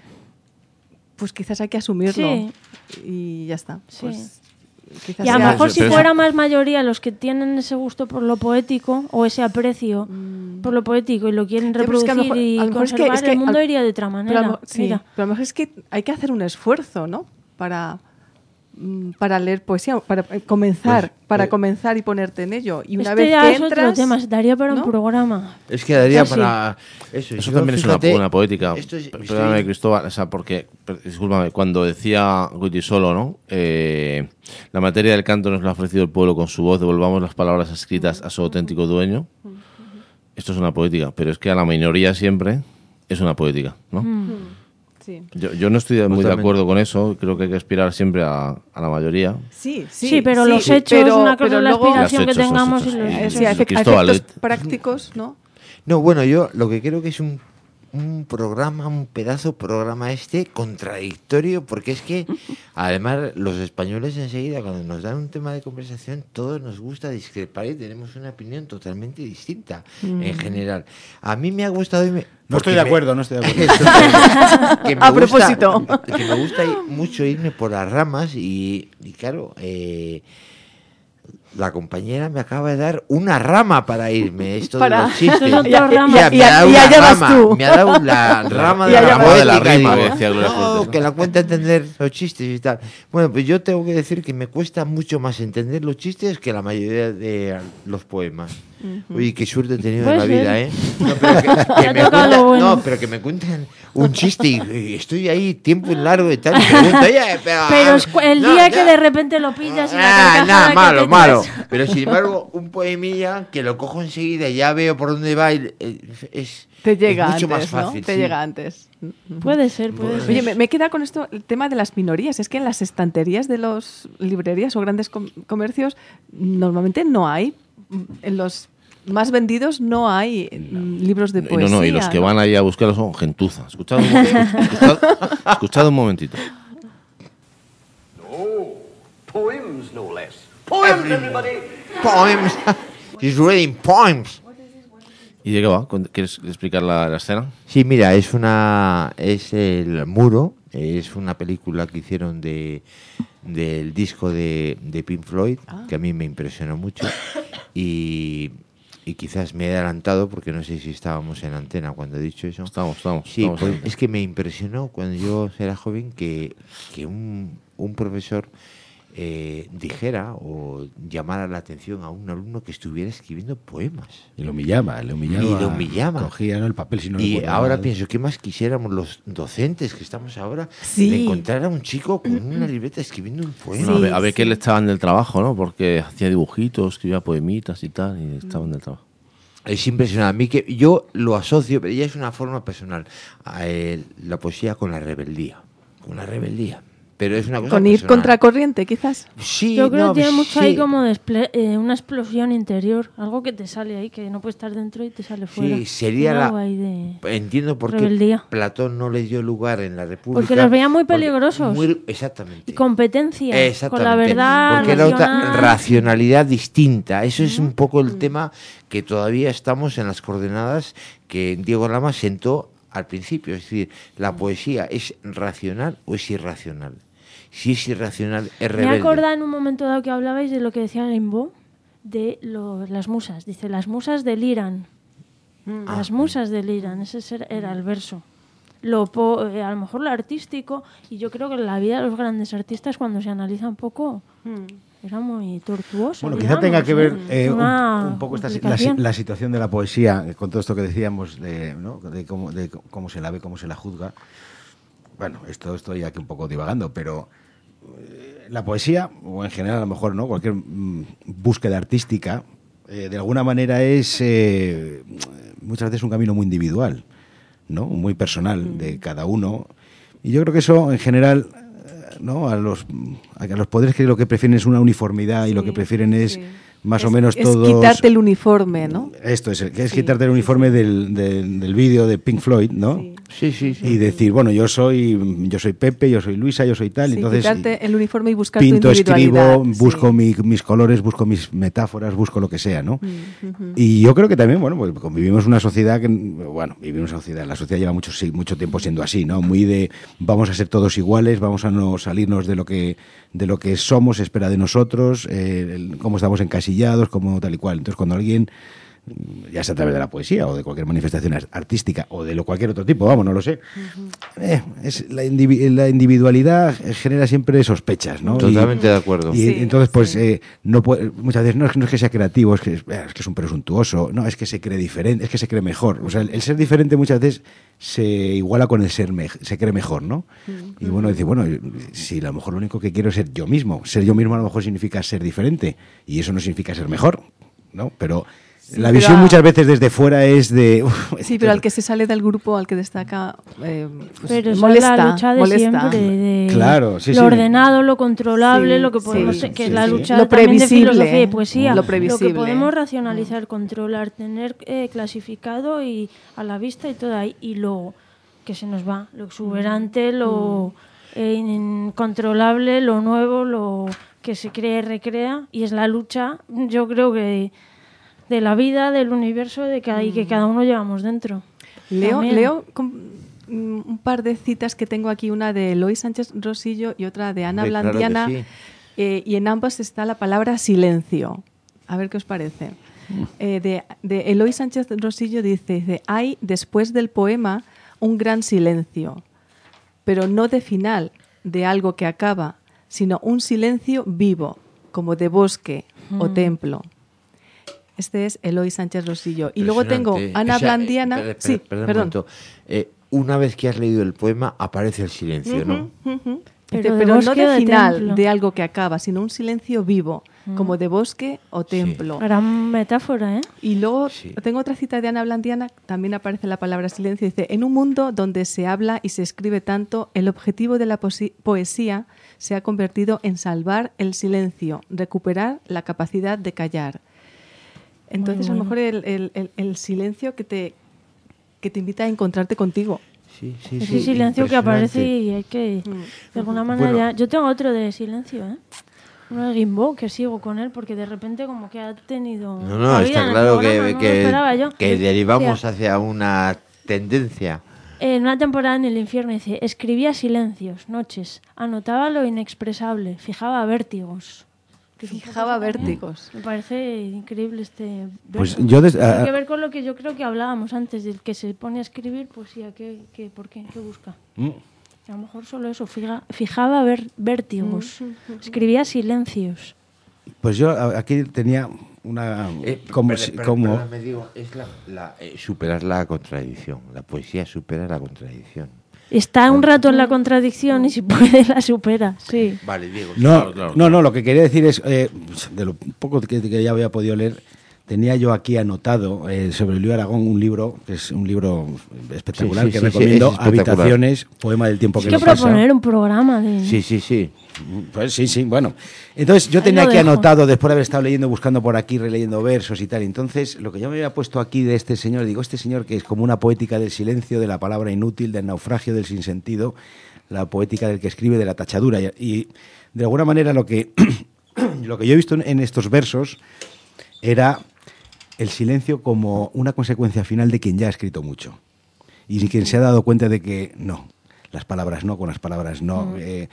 Pues quizás hay que asumirlo. Sí. Y ya está. Sí. Pues quizás Y a lo sea- mejor Pero si eso- fuera más mayoría los que tienen ese gusto por lo poético o ese aprecio por lo poético y lo quieren Mm. Ya, pero es reproducir que a lo mejor- y a lo mejor es que- conservar, es que el mundo al- iría de otra Pero a manera. lo mejor- sí, Mira. pero a lo mejor es que hay que hacer un esfuerzo, ¿no? Para, mm, para leer poesía, para eh, comenzar, Pues, para eh, comenzar y ponerte en ello. Y una Este vez ya que es entras, otro tema, se daría para ¿no? un programa. Es que daría Casi. para eso. Eso yo, también es una, fíjate, una poética. esto es- Per- estoy- Perdóname, Cristóbal, o sea, porque, per- discúlpame, cuando decía Guitisolo, ¿no? Eh, la materia del canto nos la ha ofrecido el pueblo con su voz, devolvamos las palabras escritas a su auténtico dueño. Esto es una poética, pero es que a la minoría siempre es una poética, ¿no? Sí. Yo, yo no estoy muy de Totalmente. acuerdo con eso, creo que hay que aspirar siempre a, a la mayoría. Sí, sí, Sí, pero los sí, hechos, pero- una cosa pero es la luego- aspiración Los que hechos, los tengamos hechos, y los sí. Eh, hechos. sí, a efe- a Cristóbal, efectos eh. prácticos, ¿no? No, bueno, yo lo que creo que es un, un programa, un pedazo programa este contradictorio, porque es que además los españoles enseguida cuando nos dan un tema de conversación todos nos gusta discrepar y tenemos una opinión totalmente distinta en general. A mí me ha gustado... y me- No porque estoy de me- acuerdo, no estoy de acuerdo. que me A gusta- propósito. que me gusta ir- mucho irme por las ramas y, y claro, eh, la compañera me acaba de dar una rama para irme. Esto Para- de los chistes. Son dos Ya, ramas. ya, me Y- ha dado y una allá vas rama, tú. me ha dado la rama de Y la allá vas tú. de la poética, rima, digo, que decía Gloria no, Fuertes, ¿no? que la cuenta entender los chistes y tal. Bueno, pues yo tengo que decir que me cuesta mucho más entender los chistes que la mayoría de los poemas. Uy, qué suerte he tenido en Puede la ser. vida, ¿eh? No, pero que, que Te ha me tocado cuentan- lo bueno. no, pero que me cuenten un chiste y, y estoy ahí tiempo en largo y tal. Y pregunto, oye, pero, Pero es cu- el no, día ya. que de repente lo pillas y la Ah, carcajada nada, que malo, te malo. echas. Pero sin embargo, un poemilla que lo cojo enseguida y ya veo por dónde va y eh, es, Te llega es mucho antes, más ¿no? fácil. Te sí. llega antes. Puede ser, puede ser. Oye, me, me queda con esto el tema de las minorías. Es que en las estanterías de las librerías o grandes com- comercios normalmente no hay, mm, en los más vendidos no hay mm, libros de Y poesía. no, no, y los que van ahí a buscarlos son gentuza. Escuchad un, mo- escuchad, escuchad un momentito. Poems, no less. Poems, everybody! Poems. He's reading poems. ¿Y de qué va? ¿Quieres explicar la, la escena? Sí, mira, es una es el Muro, es una película que hicieron de del disco de, de Pink Floyd, que a mí me impresionó mucho y, y quizás me he adelantado porque no sé si estábamos en antena cuando he dicho eso. Estamos, estamos. Sí, estamos pues en- es que me impresionó cuando yo era joven que, que un, un profesor eh, dijera o llamara la atención a un alumno que estuviera escribiendo poemas. Y lo humillaba, le humillaba. Y lo humillaba. Cogía, ¿no?, el papel si no Y recuerdo ahora mal. pienso, ¿qué más quisiéramos los docentes que estamos ahora Sí. de encontrar a un chico con una libreta escribiendo un poema? Bueno, a ver, a ver sí. qué le echaban del trabajo, ¿no? Porque hacía dibujitos, escribía poemitas y tal, y estaban del trabajo. Es impresionante. A mí que yo lo asocio, pero ya es una forma personal, a el- la poesía con la rebeldía. Con la rebeldía. Pero es una cosa Con ir personal. contracorriente, quizás. Sí, Yo creo no, que tiene mucho sí. ahí como desple- eh, una explosión interior, algo que te sale ahí, que no puede estar dentro y te sale fuera. Sí, sería Tiene la... algo ahí de... Entiendo por qué rebeldía. Platón no le dio lugar en la República. Porque los veía muy porque- peligrosos. muy- exactamente. Y competencia Exactamente. con la verdad Porque era otra nacional. racionalidad distinta. Eso es un poco el tema que todavía estamos en las coordenadas que Diego Lama sentó al principio. Es decir, la poesía ¿es racional o es irracional? Si es irracional, es Me rebelde. he acordado en un momento dado que hablabais de lo que decía Rimbaud, de lo- las musas. Dice, las musas deliran. Las musas deliran, ese ser- era el verso. Lo po- eh, a lo mejor lo artístico, y yo creo que la vida de los grandes artistas, cuando se analiza un poco, era muy tortuoso. Bueno, quizá digamos, tenga que ver ¿eh? eh, un, Una un poco esta, si- la, si- complicación. la situación de la poesía, eh, con todo esto que decíamos, de, ¿no? de, cómo, de c- cómo se la ve, cómo se la juzga. Bueno, esto estoy aquí un poco divagando, pero eh, la poesía, o en general a lo mejor no cualquier mm, búsqueda artística, eh, de alguna manera es eh, muchas veces un camino muy individual, ¿no? Muy personal de cada uno. Y yo creo que eso en general, eh, ¿no? A los, a los poderes que lo que prefieren es una uniformidad y lo que prefieren es sí. más Es- o menos es todos... quitarte el uniforme, ¿no? Esto es, que es Sí, quitarte el sí, uniforme del, del, del vídeo de Pink Floyd, ¿no? Sí. Sí, sí, sí. Y decir, bueno, yo soy yo soy Pepe, yo soy Luisa, yo soy tal, Sí, entonces quitarte el uniforme y buscar pinto, tu individualidad. escribo, busco sí. mi- mis colores, busco mis metáforas, busco lo que sea, ¿no? Mm, ujú. Y yo creo que también, bueno, pues convivimos en una sociedad que, bueno, vivimos en una sociedad, la sociedad lleva mucho, sí, mucho tiempo siendo así, ¿no? Muy de vamos a ser todos iguales, vamos a no salirnos de lo que de lo que somos, se espera de nosotros, eh, el- cómo estamos encasillados, cómo tal y cual. Entonces, cuando alguien, ya sea a través de la poesía o de cualquier manifestación ar- artística o de lo cualquier otro tipo, vamos, no lo sé, eh, es, la, indivi- la individualidad genera siempre sospechas, ¿no? Totalmente Y- de acuerdo. y Sí, entonces, pues, sí. eh, no puede, muchas veces no es, que- no es que sea creativo, es que es, es que es un presuntuoso, no, es que se cree diferente, es que se cree mejor. O sea, el, el ser diferente muchas veces se iguala con el ser, me- se cree mejor, ¿no? Y bueno, dice, bueno, si a lo mejor lo único que quiero es ser yo mismo, ser yo mismo a lo mejor significa ser diferente, y eso no significa ser mejor, ¿no? Pero la pero visión a- muchas veces desde fuera es de... uf, Sí, pero al que se sale del grupo, al que destaca, eh, pues, Pero esa molesta. es la lucha de molesta. siempre, de Claro, sí, lo sí. ordenado, lo controlable, Sí, lo que podemos, sí, que sí, es la sí. lucha Lo también de previsible, filosofía y poesía. lo que previsible. podemos racionalizar, controlar, tener eh, clasificado y a la vista y todo ahí, y lo que se nos va, lo exuberante, lo eh, incontrolable, lo nuevo, lo que se cree y recrea, y es la lucha, yo creo que de la vida, del universo, de cada, y que cada uno llevamos dentro. Leo, También. leo con- mm, un par de citas que tengo aquí, una de Eloy Sánchez Rosillo y otra de Ana Hombre, claro que Blandiana, sí. eh, y en ambas está la palabra silencio. A ver qué os parece. Eh, de, de Eloy Sánchez Rosillo dice, dice, hay después del poema un gran silencio, pero no de final, de algo que acaba, sino un silencio vivo, como de bosque o templo. Este es Eloy Sánchez Rosillo. Y luego tengo Impresionante. Ana O sea, eh, Blandiana. espera, espera, sí, perdón un perdón. momento. Eh, una vez que has leído el poema, aparece el silencio, ¿no? Ujú. Pero Dice, de pero no bosque de o de final, templo. de algo que acaba, sino un silencio vivo, como de bosque o templo. Gran metáfora, ¿eh? Y luego Sí. tengo otra cita de Ana Blandiana, también aparece la palabra silencio. Dice, en un mundo donde se habla y se escribe tanto, el objetivo de la posi- poesía se ha convertido en salvar el silencio, recuperar la capacidad de callar. Entonces, a lo mejor el, el- el- el silencio que te, que te invita a encontrarte contigo. Sí, sí, Ese sí, silencio que aparece impresionante. y hay que, Mm. de alguna manera, Bueno. ya- yo tengo otro de silencio, ¿eh? Uno de Rimbaud, que sigo con él, porque de repente como que ha tenido... No, no, cabida está en el claro programa, que, no lo que, esperaba yo. que derivamos O sea, hacia una tendencia. en una temporada en el infierno dice, escribía silencios, noches, anotaba lo inexpresable, fijaba vértigos. Que es un poco Fijaba eso también. vértigos. Me parece increíble este Pues verso. yo des- Tiene a- que ver con lo que yo creo que hablábamos antes, del que se pone a escribir poesía, ¿qué, qué, ¿por qué? ¿Qué busca? Mm. A lo mejor solo eso, fija- fijaba ver, vértigos, escribía silencios. Pues yo a- aquí tenía una... Eh, como, per- si- per- como- perdón, me digo, es la, la, eh, superar la contradicción. La poesía supera la contradicción. Está un rato en la contradicción y si puede la supera, sí. Vale, Diego. No, Claro, claro, no, no, lo que quería decir es, eh, de lo poco que, que ya había podido leer, tenía yo aquí anotado eh, sobre Luis Aragón un libro, que es un libro espectacular, Sí, sí, que sí, recomiendo, sí, es espectacular. Habitaciones, poema del tiempo que Hay que no pasa. proponer un programa de... Sí, sí, sí. Pues sí, sí, bueno. Entonces yo Ahí tenía lo aquí dejo. anotado, después de haber estado leyendo, buscando por aquí, releyendo versos y tal. Entonces, lo que yo me había puesto aquí de este señor, digo, este señor que es como una poética del silencio, de la palabra inútil, del naufragio, del sinsentido, la poética del que escribe, de la tachadura. Y, y de alguna manera lo que, lo que yo he visto en, en estos versos era el silencio como una consecuencia final de quien ya ha escrito mucho. Y quien se ha dado cuenta de que no, las palabras no, con las palabras no, eh,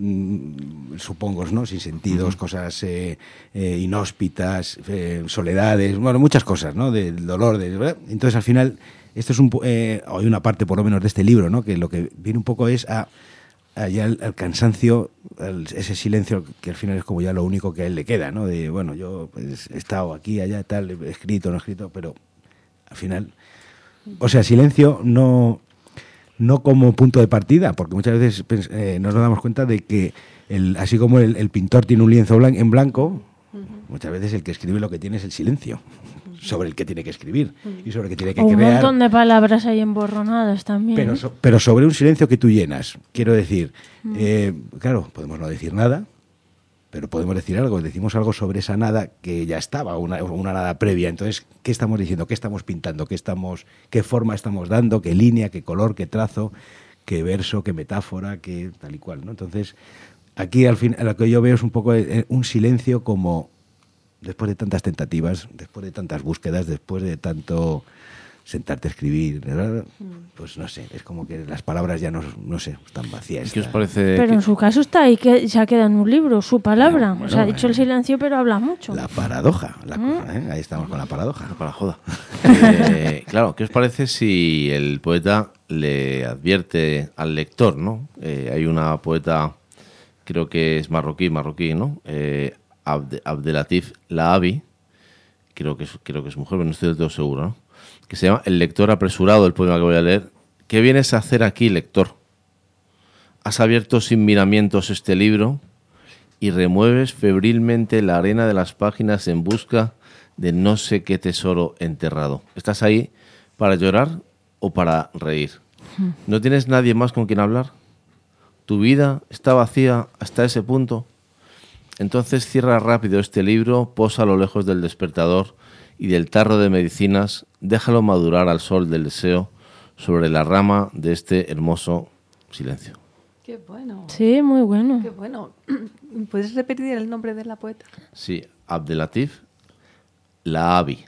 mm, supongos, ¿no? Sin sentidos, cosas eh, eh, inhóspitas, eh, soledades, bueno, muchas cosas, ¿no? Del dolor, de, ¿verdad? Entonces, al final, esto es un, po- eh, hay una parte, por lo menos, de este libro, ¿no? Que lo que viene un poco es a, a ya al, al cansancio, al- ese silencio que al final es como ya lo único que a él le queda, ¿no? De, bueno, yo pues, he estado aquí, allá, tal, he escrito, no he escrito, pero al final... O sea, silencio no, no como punto de partida, porque muchas veces pens- eh, nos damos cuenta de que, el, así como el, el pintor tiene un lienzo blan- en blanco, muchas veces el que escribe lo que tiene es el silencio, sobre el que tiene que escribir y sobre el que tiene que O un crear. montón de palabras ahí emborronadas también. Pero, ¿eh? so- pero sobre un silencio que tú llenas. Quiero decir, eh, claro, podemos no decir nada, pero podemos decir algo. Decimos algo sobre esa nada que ya estaba, una, una nada previa. Entonces, ¿qué estamos diciendo? ¿Qué estamos pintando? ¿Qué, estamos, ¿Qué forma estamos dando? ¿Qué línea? ¿Qué color? ¿Qué trazo? ¿Qué verso? ¿Qué metáfora? ¿Qué tal y cual? ¿No? Entonces, aquí al fin, lo que yo veo es un poco eh, un silencio como después de tantas tentativas, después de tantas búsquedas, después de tanto sentarte a escribir, ¿verdad? Pues no sé, es como que las palabras ya no, no sé, están vacías. ¿Qué os están- parece? Pero que- en su caso está ahí, que se ha quedado en un libro, su palabra. Bueno, o sea, ha dicho eh, el silencio, pero habla mucho. La paradoja, la cosa, ¿eh? Ahí estamos con la paradoja. Para joda. Eh, claro, ¿qué os parece si el poeta le advierte al lector, ¿no? Eh, hay una poeta, creo que es marroquí, marroquí, ¿no? Eh, Abde- Abdelatif Lahabi, creo que es, creo que es mujer, pero no estoy del todo seguro, ¿no? Que se llama El lector apresurado, el poema que voy a leer. ¿Qué vienes a hacer aquí, lector? Has abierto sin miramientos este libro y remueves febrilmente la arena de las páginas en busca de no sé qué tesoro enterrado. ¿Estás ahí para llorar o para reír? ¿No tienes nadie más con quien hablar? ¿Tu vida está vacía hasta ese punto? Entonces cierra rápido este libro, posa a lo lejos del despertador y del tarro de medicinas, déjalo madurar al sol del deseo sobre la rama de este hermoso silencio. Qué bueno. Sí, muy bueno. Qué bueno. ¿Puedes repetir el nombre de la poeta? Sí, Abdelatif Lahabi.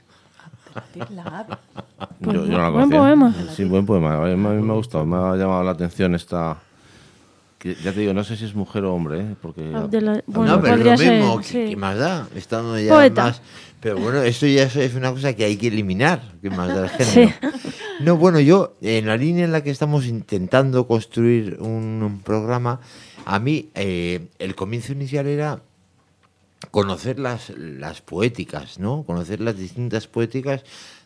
La ave. Pues Yo, yo no la buen conocía. poema. Sí, buen poema. A mí, a mí me ha gustado, me ha llamado la atención esta... que ya te digo, no sé si es mujer o hombre, ¿eh? Porque... Abdela- bueno, no, pero es podría lo mismo, ser. ¿qué, Sí. qué más da? Estando ya Poeta. más... Pero bueno, esto ya es- es una cosa que hay que eliminar, ¿qué más da el género? No, bueno, yo, en la línea en la que estamos intentando construir un, un programa, a mí eh, el comienzo inicial era conocer las, las poéticas, ¿no? Conocer las distintas poéticas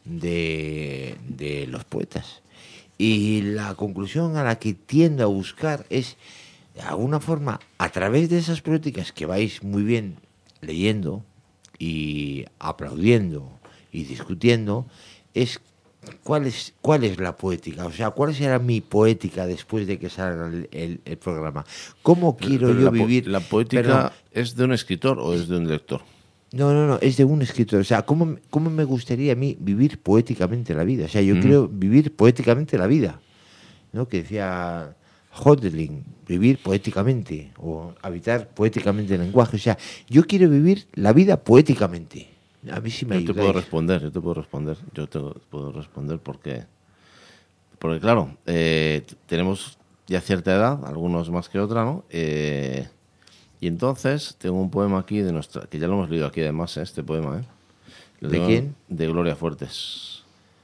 de, de los poetas. Y la conclusión a la que tiendo a buscar es, de alguna forma, a través de esas poéticas que vais muy bien leyendo y aplaudiendo y discutiendo, es cuál es cuál es la poética, o sea, cuál será mi poética después de que salga el, el- el programa. ¿Cómo quiero Pero yo la po- vivir? ¿La poética Perdón. es de un escritor o es de un lector? No, no, no, es de un escritor. O sea, ¿cómo, cómo me gustaría a mí vivir poéticamente la vida? O sea, yo Mm. quiero vivir poéticamente la vida, ¿no? Que decía Hodling, vivir poéticamente o habitar poéticamente el lenguaje. O sea, yo quiero vivir la vida poéticamente. A mí sí me Yo te ayudáis. puedo responder, yo te puedo responder, yo te puedo responder porque, porque claro, eh, t- tenemos ya cierta edad, algunos más que otra, ¿no? Eh, y entonces tengo un poema aquí de nuestra, que ya lo hemos leído aquí además, ¿eh? Este poema, ¿eh? Lo ¿De tengo quién? De Gloria Fuertes.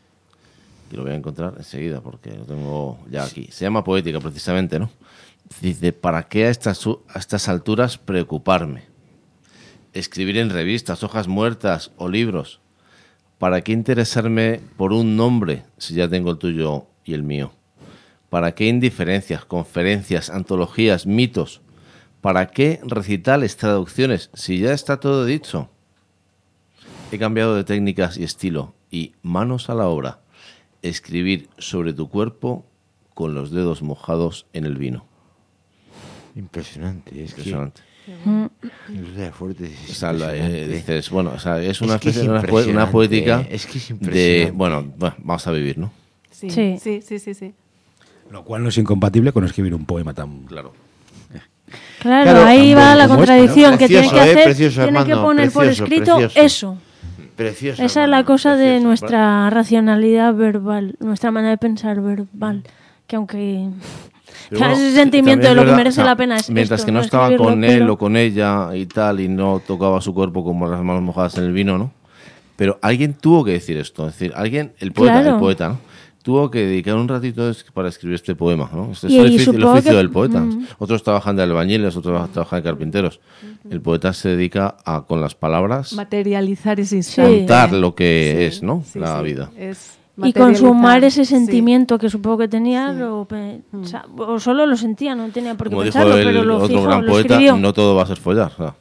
Y lo voy a encontrar enseguida porque lo tengo ya aquí. Se llama Poética precisamente, ¿no? Dice, ¿para qué a estas, su- a estas alturas preocuparme? Escribir en revistas, hojas muertas o libros. ¿Para qué interesarme por un nombre si ya tengo el tuyo y el mío? ¿Para qué indiferencias, conferencias, antologías, mitos? ¿Para qué recitales, traducciones si ya está todo dicho? He cambiado de técnicas y estilo y manos a la obra. Escribir sobre tu cuerpo con los dedos mojados en el vino. Impresionante. Es Impresionante. Que, es fuerte, es o sea, la, eh, impresionante. dices, bueno, o sea, es una Es que es especie de una, poe- una impresionante, poética es que es de, impresionante. bueno, bueno, vamos a vivir, ¿no? Sí, Sí. sí, sí, sí, sí. Lo cual no es incompatible con escribir un poema tan... Claro. Claro, Claro, ahí tan va bueno la como contradicción, este, ¿no? que tiene que Precioso, ¿eh? hacer, Precioso, tiene que Armando, poner por precioso, escrito precioso. eso. Precioso. Esa es la hermano, cosa de precioso. nuestra racionalidad verbal, nuestra manera de pensar verbal, que aunque Pero claro, bueno, ese sí, sentimiento también de es lo que verdad, merece o sea, la pena es mientras esto, que no, no estaba escribirlo, con él pero- o con ella y tal y no tocaba su cuerpo como las manos mojadas en el vino, ¿no? Pero alguien tuvo que decir esto, es decir, alguien, el poeta, Claro. el poeta, ¿no? Tuvo que dedicar un ratito es- para escribir este poema, ¿no? Este es Y- el, y oficio, el supongo oficio que- del poeta. mm. Otros trabajan de albañiles, otros trabajan de carpinteros. El poeta se dedica a, con las palabras, Materializar ese instante. contar lo que Sí, es, ¿no? sí, La sí. vida. Es Y consumar materializar, ese sí. sentimiento que supongo que tenía, Sí. lo pe- o, sea, o solo lo sentía, no tenía por qué Como dijo pensarlo, el pero lo otro fijó, gran lo poeta, escribió. no todo va a ser follar. o sea.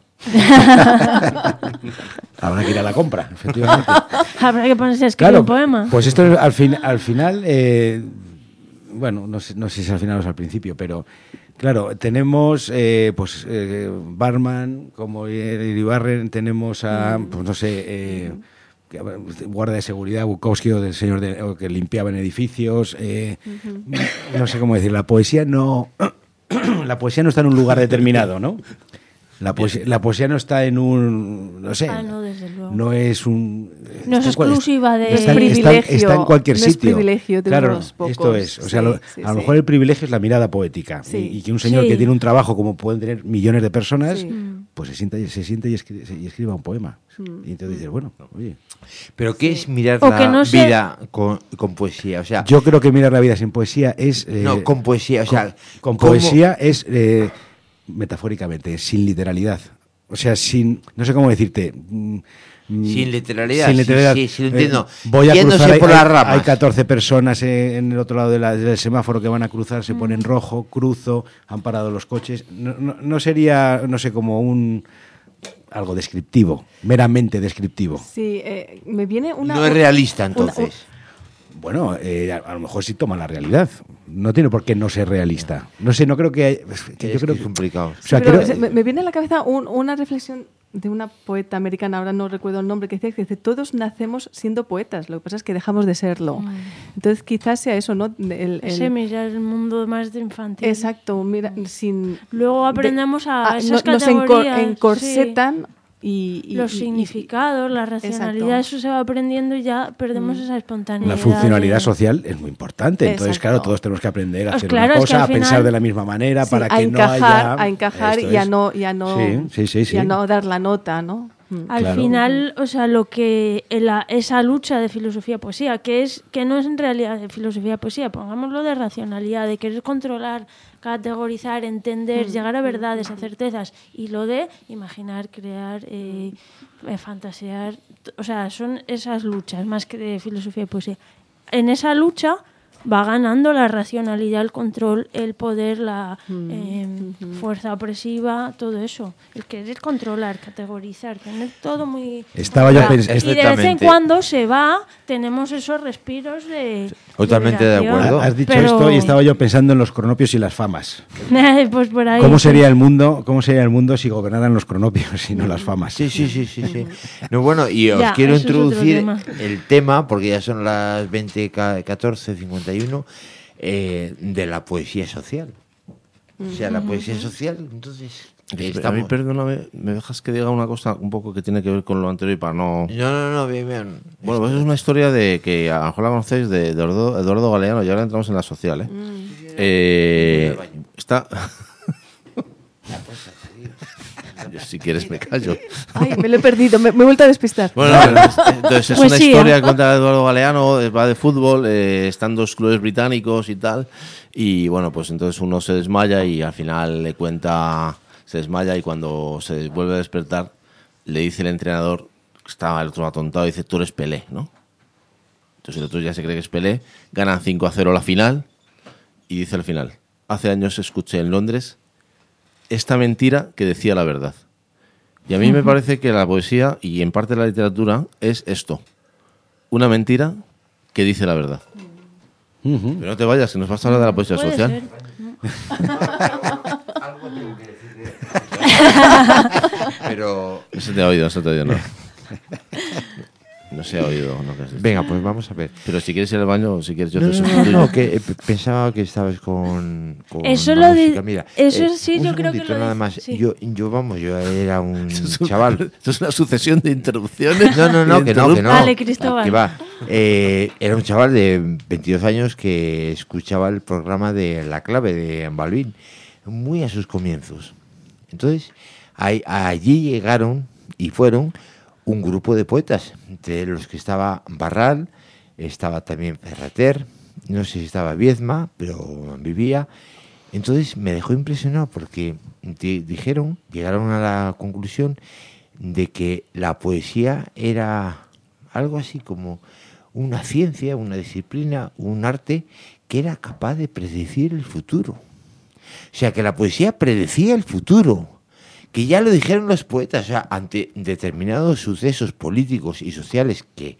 Habrá que ir a la compra, efectivamente. Habrá que ponerse a escribir Claro, un poema. pues esto es al, fin, al final, eh, bueno, no sé, no sé si es al final o es al principio, pero claro, tenemos eh, pues eh, barman como Iribarren, tenemos a, pues no sé, eh, que- guardia de seguridad, Bukowski o del señor de- o que limpiaba en edificios, eh, no sé cómo decir, la poesía no, la poesía no está en un lugar determinado, ¿no? La poesía, la poesía no está en un, no sé, Ah, no, desde luego. no es un... No es está en cual- exclusiva de- está, privilegio, está- está en cualquier no es sitio. privilegio de claro, unos pocos. esto es. O sea, Sí, lo- sí, a lo sí. mejor el privilegio es la mirada poética. Sí. Y, y que un señor Sí. que tiene un trabajo como pueden tener millones de personas, Sí. pues se sienta, y- se siente y, escri- y escriba un poema. Mm. Y entonces dices, bueno, oye. Pero ¿qué es mirar O la que no sé- vida con, con poesía? O sea, Yo creo que mirar la vida sin poesía es... eh, no, con poesía. O sea, con ¿cómo- poesía es, eh, metafóricamente, sin literalidad. O sea, sin... No sé cómo decirte... mm, mm, Sin literalidad, Sin sí, literalidad. sí, sí, lo entiendo. Eh, voy a Yéndose cruzar, hay, por las hay- ramas. hay catorce personas eh, en el otro lado de la- del semáforo que van a cruzar, se Mm. ponen rojo, cruzo, han parado los coches. No, no- no sería, no sé, como un... algo descriptivo, meramente descriptivo. Sí, eh, me viene una... no es realista, una- entonces. Bueno, eh, a, a lo mejor sí toma la realidad. No tiene por qué no ser realista. No sé, no creo que... hay- que Es yo creo que es complicado. O sea, Pero creo- se- me, me viene a la cabeza un- una reflexión de una poeta americana, ahora no recuerdo el nombre, que decía que dice, todos nacemos siendo poetas, lo que pasa es que dejamos de serlo. Mm. Entonces quizás sea eso, ¿no? El, el- Ese mirar el mundo más de infantil. exacto, mira, sin... Luego aprendemos a de- esas no- nos encor- categorías, encorsetan y, y- Los y- y- significados, la racionalidad, Exacto. eso se va aprendiendo y ya perdemos esa espontaneidad. La funcionalidad de- social es muy importante. Entonces, Exacto. claro, todos tenemos que aprender a Pues hacer claro, una es que cosa, al a pensar final- de la misma manera sí, para a que encajar, no haya... a encajar Esto y a es. no, y a no, Sí, sí, sí, sí. y a no dar la nota, ¿no? Mm. Al Claro. final, o sea, lo que la- esa lucha de filosofía-poesía, que es que no es en realidad de filosofía-poesía, pongámoslo de racionalidad, de querer controlar, categorizar, entender, llegar a verdades, a certezas, y lo de imaginar, crear, eh, eh, fantasear, t- o sea, son esas luchas más que de filosofía-poesía. En esa lucha va ganando la racionalidad, el control, el poder, la eh, fuerza opresiva, todo eso. El querer controlar, categorizar, tener todo muy... Estaba yo Ah, pens- y de vez en Exactamente. cuando se va, tenemos esos respiros de... Totalmente de liberación. acuerdo. Has dicho Pero- esto y estaba yo pensando en los cronopios y las famas. pues por ahí. ¿Cómo sí. sería el mundo, cómo sería el mundo si gobernaran los cronopios y no las famas? Sí, sí, sí, sí, sí. No, bueno, y os Ya, quiero eso es otro introducir tema. el tema, porque ya son las veinte catorce cincuenta y uno, eh, de la poesía social. O sea, la poesía social, entonces... A mí, estamos- perdóname, me dejas que diga una cosa un poco que tiene que ver con lo anterior y para no... No, no, no, bien, bien. Bueno, pues es una historia de que a lo mejor la conocéis de Eduardo, Eduardo Galeano, y ahora entramos en la social, ¿eh? Eh, está... Yo, si quieres me callo. Ay, me lo he perdido, me, me he vuelto a despistar. Bueno, es- entonces es Pues una sí, historia ¿eh? que cuenta Eduardo Galeano, eh, va de fútbol, eh, están dos clubes británicos y tal, y bueno, pues entonces uno se desmaya y al final le cuenta, se desmaya y cuando se vuelve a despertar le dice el entrenador, que estaba el otro atontado, dice, tú eres Pelé, ¿no? Entonces el otro ya se cree que es Pelé, ganan cinco a cero la final y dice al final, hace años escuché en Londres esta mentira que decía la verdad. Y a mí me parece que la poesía, y en parte la literatura, es esto. Una mentira que dice la verdad. Ujú. Pero no te vayas, que nos vas a hablar de la poesía Puede social. ser. Algo tengo que decir de- Pero No se te ha oído, no se te ha oído, no. No se ha oído lo que has dicho. venga, pues vamos a ver. Pero si quieres ir al baño o si quieres yo No, te no, no, sustituyo. no, que eh, p- pensaba que estabas con, con Eso la lo di- música. Mira, eso eh, sí, un yo creo que segundito lo nada di- más. sí. Yo, yo, vamos, yo era un Esto es un- chaval. Esto es una sucesión de interrupciones. No, no, no, que no, que no. Dale, Cristóbal. Que va. Eh, era un chaval de veintidós años que escuchaba el programa de La Clave de Balvin, muy a sus comienzos. Entonces, ahí- allí llegaron y fueron un grupo de poetas, entre los que estaba Barral, estaba también Ferrater, no sé si estaba Viezma, pero vivía. Entonces me dejó impresionado porque di- dijeron, llegaron a la conclusión de que la poesía era algo así como una ciencia, una disciplina, un arte que era capaz de predecir el futuro. O sea, que la poesía predecía el futuro, que ya lo dijeron los poetas, o sea, ante determinados sucesos políticos y sociales que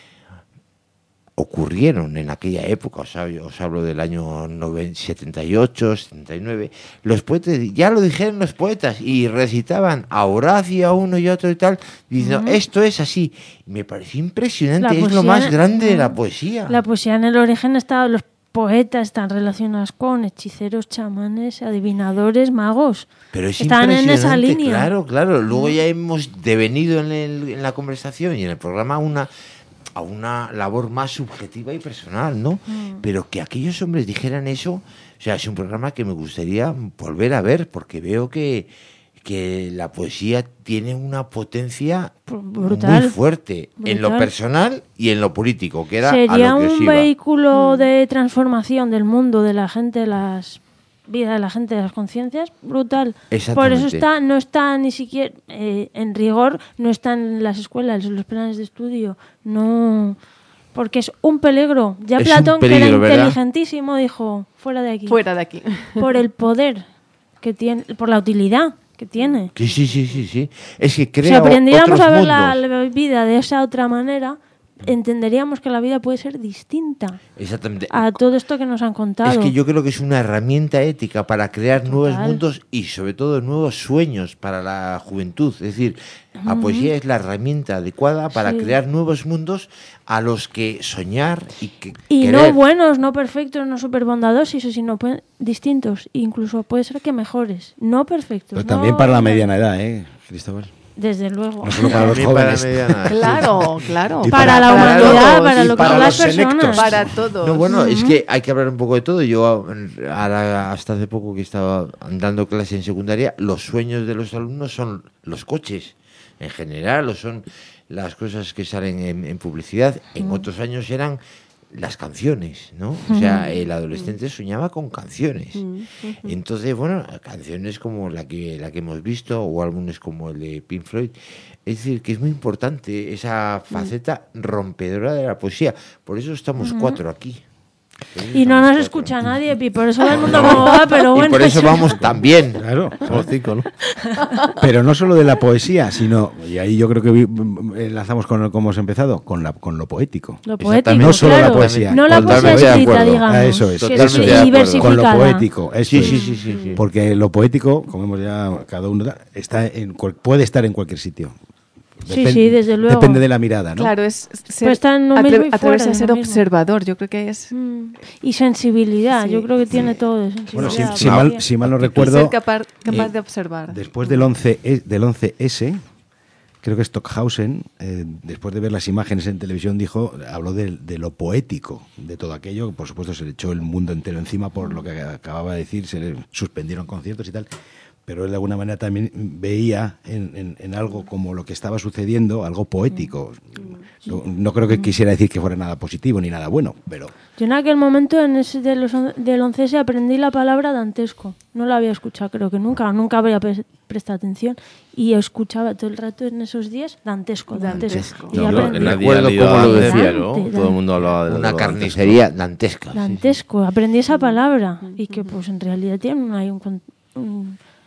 ocurrieron en aquella época, o sea, yo os hablo del año noven- setenta y ocho, setenta y nueve, los poetas, ya lo dijeron los poetas y recitaban a Horacio, a uno y a otro y tal, diciendo, Ujú. esto es así. Y me pareció impresionante, La es lo poesía- más grande de la Ujú. poesía. La poesía en el origen estaba, los poetas están relacionados con hechiceros, chamanes, adivinadores, magos. Pero es Estaban en esa impresionante, línea. claro, claro. Luego ya hemos devenido en, el- en la conversación y en el programa a una, a una labor más subjetiva y personal, ¿no? Mm. Pero que aquellos hombres dijeran eso, o sea, es un programa que me gustaría volver a ver porque veo que, que la poesía tiene una potencia Brutal. muy fuerte en lo Brutal. personal y en lo político, que era a Sería lo que os un iba. vehículo de transformación del mundo, de la gente, de las vidas de la gente, de las conciencias, brutal. Por Exactamente. eso está, no está ni siquiera, eh, en rigor, no está en las escuelas, en los planes de estudio, no, porque es un peligro. Ya Es un Platón, que peligro, era ¿verdad? inteligentísimo, dijo, fuera de aquí. Fuera de aquí. Por el poder que tiene, por la utilidad que tiene. Sí, sí, sí, sí, sí. Es que Si crea aprendiéramos otros a ver la, mundos. la vida de esa otra manera, entenderíamos que la vida puede ser distinta Exactamente. a todo esto que nos han contado. Es que yo creo que es una herramienta ética para crear nuevos Total. mundos y sobre todo nuevos sueños para la juventud. Es decir, la poesía es la herramienta adecuada para Sí. crear nuevos mundos a los que soñar y que Y querer. no buenos, no perfectos, no súper bondadosos, sino pueden- distintos. Incluso puede ser que mejores. No perfectos. Pero también no- para la mediana edad, ¿eh, Cristóbal? Desde luego. No solo para los También para jóvenes. mediana, sí. Claro, claro. Y Para, para- la para humanidad, todos, para y lo que para son las los selectos. personas. Para todos. No, bueno, es que hay que hablar un poco de todo. Yo ahora, hasta hace poco que estaba dando clase en secundaria, los sueños de los alumnos son los coches en general, o son las cosas que salen en, en publicidad. En otros años eran las canciones, ¿no? O sea, el adolescente soñaba con canciones. Entonces, bueno, canciones como la que la que hemos visto o álbumes como el de Pink Floyd. Es decir, que es muy importante esa faceta rompedora de la poesía. Por eso estamos cuatro aquí. Por eso Y no estamos nos cuatro. escucha nadie, y por eso va el mundo como va, pero bueno. Y por eso vamos también. Claro. Somos cinco, ¿no? Pero no solo de la poesía, sino, y ahí yo creo que vi- enlazamos con lo que hemos empezado, con, la, con lo poético. Lo Exactamente. poético, No solo la claro. poesía, No la con lo poesía Totalmente de escrita, acuerdo. digamos. Ah, eso es. que Totalmente es de acuerdo. diversificada. Con lo poético, eso Sí, es. sí, sí, sí, sí. Porque lo poético, como hemos ya cada uno, está en cual- puede estar en cualquier sitio. Sí, sí, desde luego. Depende de la mirada, ¿no? Claro, es ser, Puede estar en lo atre- mismo y fuera atreverse de a ser lo mismo. observador. Yo creo que es Mm. Y sensibilidad, Sí, yo creo que tiene todo. de Bueno, si, sensibilidad, si poesía. mal, si mal no ser recuerdo, capaz, capaz eh, de observar. después del once, E- del once ese, creo que Stockhausen, eh, después de ver las imágenes en televisión, dijo, habló de, de lo poético de todo aquello. Por supuesto, se le echó el mundo entero encima por lo que acababa de decir, se le suspendieron conciertos y tal. Pero él de alguna manera también veía en, en- en algo como lo que estaba sucediendo, algo poético. No, no creo que quisiera decir que fuera nada positivo ni nada bueno, pero Yo en aquel momento en ese de los on- del once ese aprendí la palabra dantesco. No la había escuchado, creo que nunca, nunca había pre- prestado atención. Y escuchaba todo el rato en esos días dantesco, dantesco. Dantesco. Y No, yo aprendí. en la recuerdo día cómo lo Dante, decía, ¿no? Dante, Todo el mundo hablaba de Una lo carnicería dantesca. sí, sí. Dantesco, aprendí esa palabra. Y que pues en realidad tiene un- hay un, con- un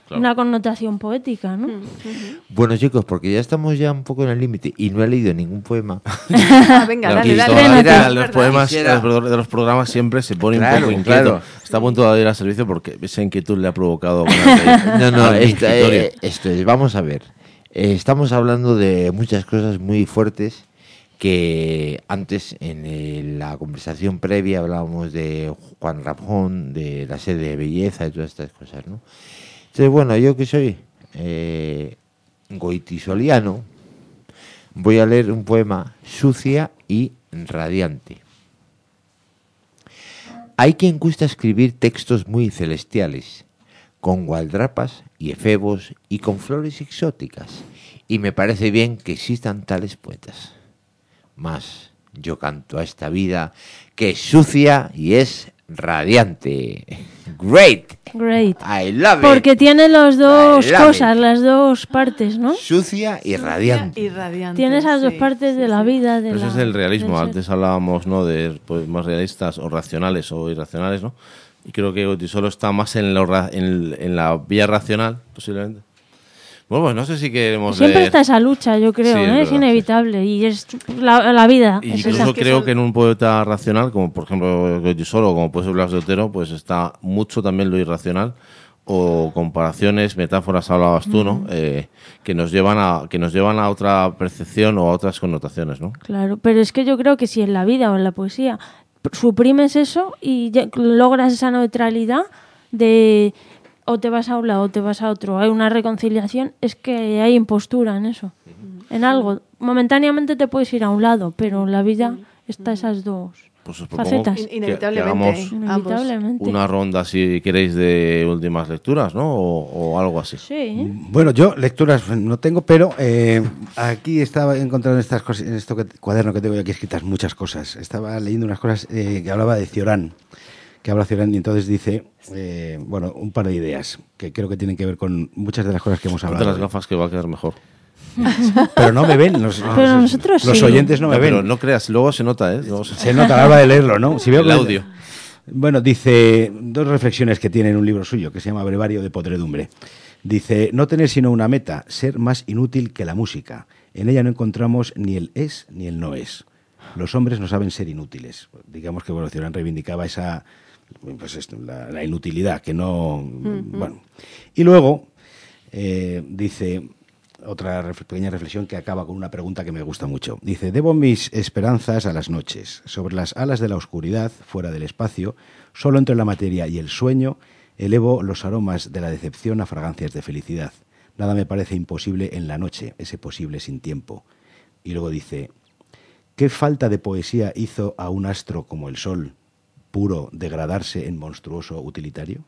Claro. una connotación poética, ¿no? Bueno, chicos, porque ya estamos ya un poco en el límite y no he leído ningún poema. Ah, venga, Claro, dale, que dale. toda la dale. vida Es los verdad. poemas Quisiera- de los, de los programas siempre se pone Claro, un poco inquieto. claro. Está a punto de ir al servicio porque esa inquietud le ha provocado alguna No, no, al esto, mingitorio. eh, esto es, vamos a ver. Eh, estamos hablando de muchas cosas muy fuertes que antes en eh, la conversación previa hablábamos de Juan Ramón, de la sed de belleza y todas estas cosas, ¿no? Entonces, bueno, yo que soy eh, goitisoliano, voy a leer un poema sucia y radiante. Hay quien gusta escribir textos muy celestiales, con gualdrapas y efebos y con flores exóticas, y me parece bien que existan tales poetas. Mas yo canto a esta vida que es sucia y es radiante. Great, Great. I love Porque it. tiene las dos I love cosas, las dos partes, ¿no? Sucia y radiante. Y radiante, Tiene esas dos sí, partes sí, de la sí. vida. De Pero la, ese es el realismo. del ser. Antes hablábamos, ¿no?, de pues, más realistas o racionales o irracionales, ¿no? Y creo que Goitisolo está más en, lo ra- en, en la vía racional, posiblemente. Bueno, pues no sé si queremos Siempre leer- está esa lucha, yo creo, Sí, es ¿eh? es verdad, inevitable. Y es la, la vida. Y es incluso esa. creo que en un poeta racional, como por ejemplo Goitisolo, como puede ser Blas de Otero, pues está mucho también lo irracional o comparaciones, metáforas, hablabas tú, ¿no? Eh, que nos llevan a que nos llevan a otra percepción o a otras connotaciones, ¿no? Claro, pero es que yo creo que si en la vida o en la poesía suprimes eso y ya logras esa neutralidad de o te vas a un lado o te vas a otro, hay una reconciliación, es que hay impostura en eso, en algo. Momentáneamente te puedes ir a un lado, pero en la vida está esas dos Pues os propongo facetas. que- que Inevitablemente. hagamos Inevitablemente. una ronda, si queréis, de últimas lecturas, ¿no? O, o algo así. Sí. Bueno, yo lecturas no tengo, pero eh, aquí estaba encontrando estas cosas, en este cuaderno que tengo aquí escritas muchas cosas. Estaba leyendo unas cosas eh, que hablaba de Cioran, que habla Cioran y entonces dice, eh, bueno, un par de ideas que creo que tienen que ver con muchas de las cosas que hemos Ponte hablado. las gafas que va a quedar mejor. Pero no me ven, los, Pero los- nosotros los sí. oyentes no me No, ven. pero no creas, luego se nota, ¿eh? Luego se- Se nota a la hora de leerlo, ¿no? Si veo El que- audio. Bueno, dice dos reflexiones que tiene en un libro suyo que se llama Brevario de Podredumbre. Dice, no tener sino una meta, ser más inútil que la música. En ella no encontramos ni el es ni el no es. Los hombres no saben ser inútiles. Digamos que bueno, Cioran reivindicaba esa, pues esto, la, la inutilidad, que no... Bueno. Y luego eh, dice... Otra ref- pequeña reflexión que acaba con una pregunta que me gusta mucho. Dice, debo mis esperanzas a las noches. Sobre las alas de la oscuridad, fuera del espacio, solo entre la materia y el sueño, elevo los aromas de la decepción a fragancias de felicidad. Nada me parece imposible en la noche, ese posible sin tiempo. Y luego dice, ¿qué falta de poesía hizo a un astro como el sol, puro, degradarse en monstruoso utilitario?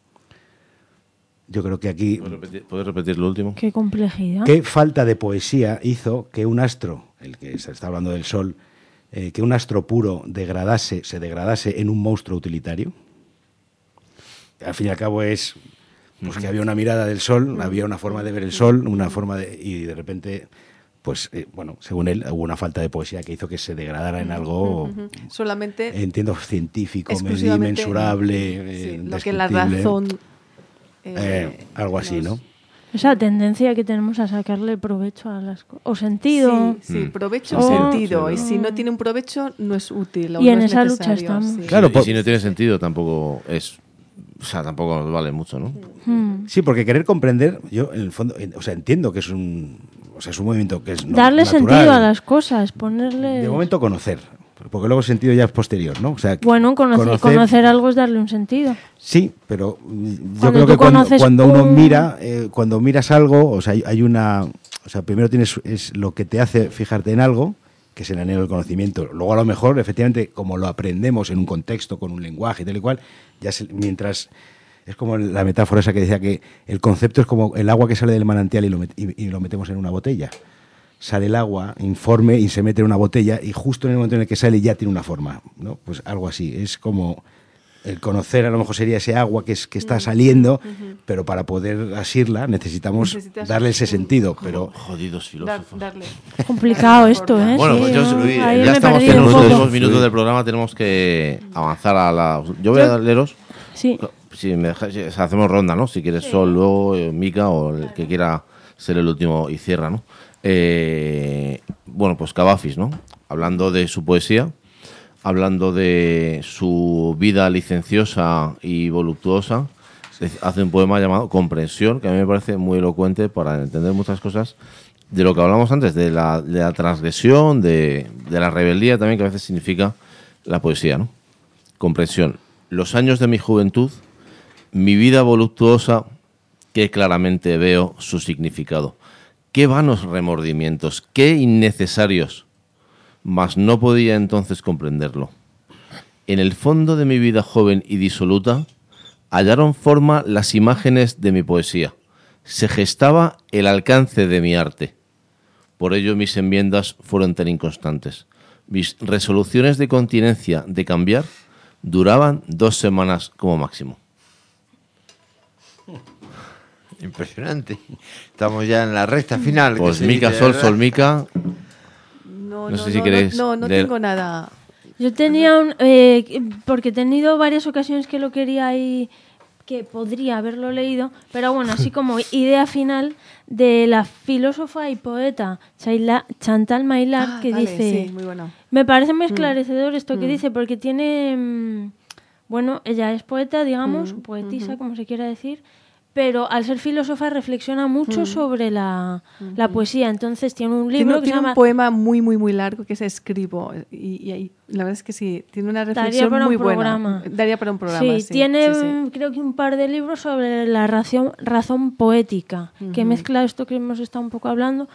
Yo creo que aquí... ¿Puedes repetir, puedes repetir lo último? Qué complejidad. ¿Qué falta de poesía hizo que un astro, el que se está hablando del sol, eh, que un astro puro degradase, se degradase en un monstruo utilitario? Al fin y al cabo es pues, que había una mirada del sol, había una forma de ver el sol, una forma de, y de repente, pues eh, bueno, según él, hubo una falta de poesía que hizo que se degradara en algo, Ujú. Solamente entiendo, científico, exclusivamente mensurable, sí, eh, lo que la descriptible. razón Eh, eh, algo así, nos- ¿no? Esa tendencia que tenemos a sacarle provecho a las cosas. O sentido. Sí, sí, Mm. provecho Sí, y sí. sentido. Sí, Y si no tiene un provecho, no es útil. o Y no en es esa lucha necesario, estamos. sí. Claro, y por- si no tiene sentido, tampoco es... O sea, tampoco nos vale mucho, ¿no? Hmm. Sí, porque querer comprender, yo en el fondo, en- o sea, entiendo que es un, o sea, es un movimiento que es no- Darle natural. sentido a las cosas, ponerle... De momento conocer, porque luego el sentido ya es posterior, ¿no? O sea, Bueno, conocer, conocer algo es darle un sentido. Sí, pero mm, yo Cuando creo tú que cuando, conoces cuando uno un- mira, eh, cuando miras algo, o sea, hay, hay una, o sea, primero tienes es lo que te hace fijarte en algo, que es el anhelo del conocimiento. Luego a lo mejor, efectivamente, como lo aprendemos en un contexto, con un lenguaje y tal y cual, ya se- mientras es como la metáfora esa que decía que el concepto es como el agua que sale del manantial y lo, met- y- y lo metemos en una botella. Sale el agua, informe, y se mete en una botella, y justo en el momento en el que sale ya tiene una forma, ¿no? Pues algo así. Es como el conocer, a lo mejor sería ese agua que, es, que está saliendo, pero para poder asirla necesitamos Necesitas darle ese sentido. Pero Jodidos Dar- filósofos. darle. Complicado esto, ¿eh? Bueno, Sí, pues yo ¿no? subí- Ahí me ya he estamos perdido en un los poco. últimos minutos del programa, tenemos que avanzar a la... Yo voy a leeros... Sí. si me dejas, si hacemos ronda, ¿no? Si quieres Sí. Sol, luego eh, Mica o el que quiera ser el último y cierra, ¿no? Eh, bueno, pues Cavafis, ¿no? Hablando de su poesía, hablando de su vida licenciosa y voluptuosa, hace un poema llamado Comprensión, que a mí me parece muy elocuente para entender muchas cosas de lo que hablamos antes, de la, de la transgresión, de, de la rebeldía también, que a veces significa la poesía, ¿no? Comprensión. Los años de mi juventud, mi vida voluptuosa, que claramente veo su significado. Qué vanos remordimientos, qué innecesarios, mas no podía entonces comprenderlo. En el fondo de mi vida joven y disoluta, hallaron forma las imágenes de mi poesía. Se gestaba el alcance de mi arte. Por ello mis enmiendas fueron tan inconstantes. Mis resoluciones de continencia de cambiar duraban dos semanas como máximo. Impresionante. Estamos ya en la recta final. Pues que se Mica, dice, Sol, ¿verdad? Sol, Mica. No, No no, sé si no, queréis no, no leer. tengo nada. Yo tenía un... eh, porque he tenido varias ocasiones que lo quería y que podría haberlo leído, pero bueno, así como idea final de la filósofa y poeta Chaila- Chantal Maillard, Ah, que vale, dice... sí, muy bueno. Me parece muy esclarecedor esto que Mm. dice, porque tiene... mm, bueno, ella es poeta, digamos, Mm, poetisa, ujú. como se quiera decir, pero al ser filósofa reflexiona mucho Mm. sobre la, la poesía. Entonces tiene un Tiene, libro que se tiene llama... un poema muy, muy, muy largo que es Escribo. Y, y ahí- la verdad es que sí, tiene una Daría reflexión para un muy programa. buena. Daría para un programa. Sí, Sí, tiene sí, sí. mm, creo que un par de libros sobre la razón, razón poética, que Ujú. mezcla esto que hemos estado un poco hablando.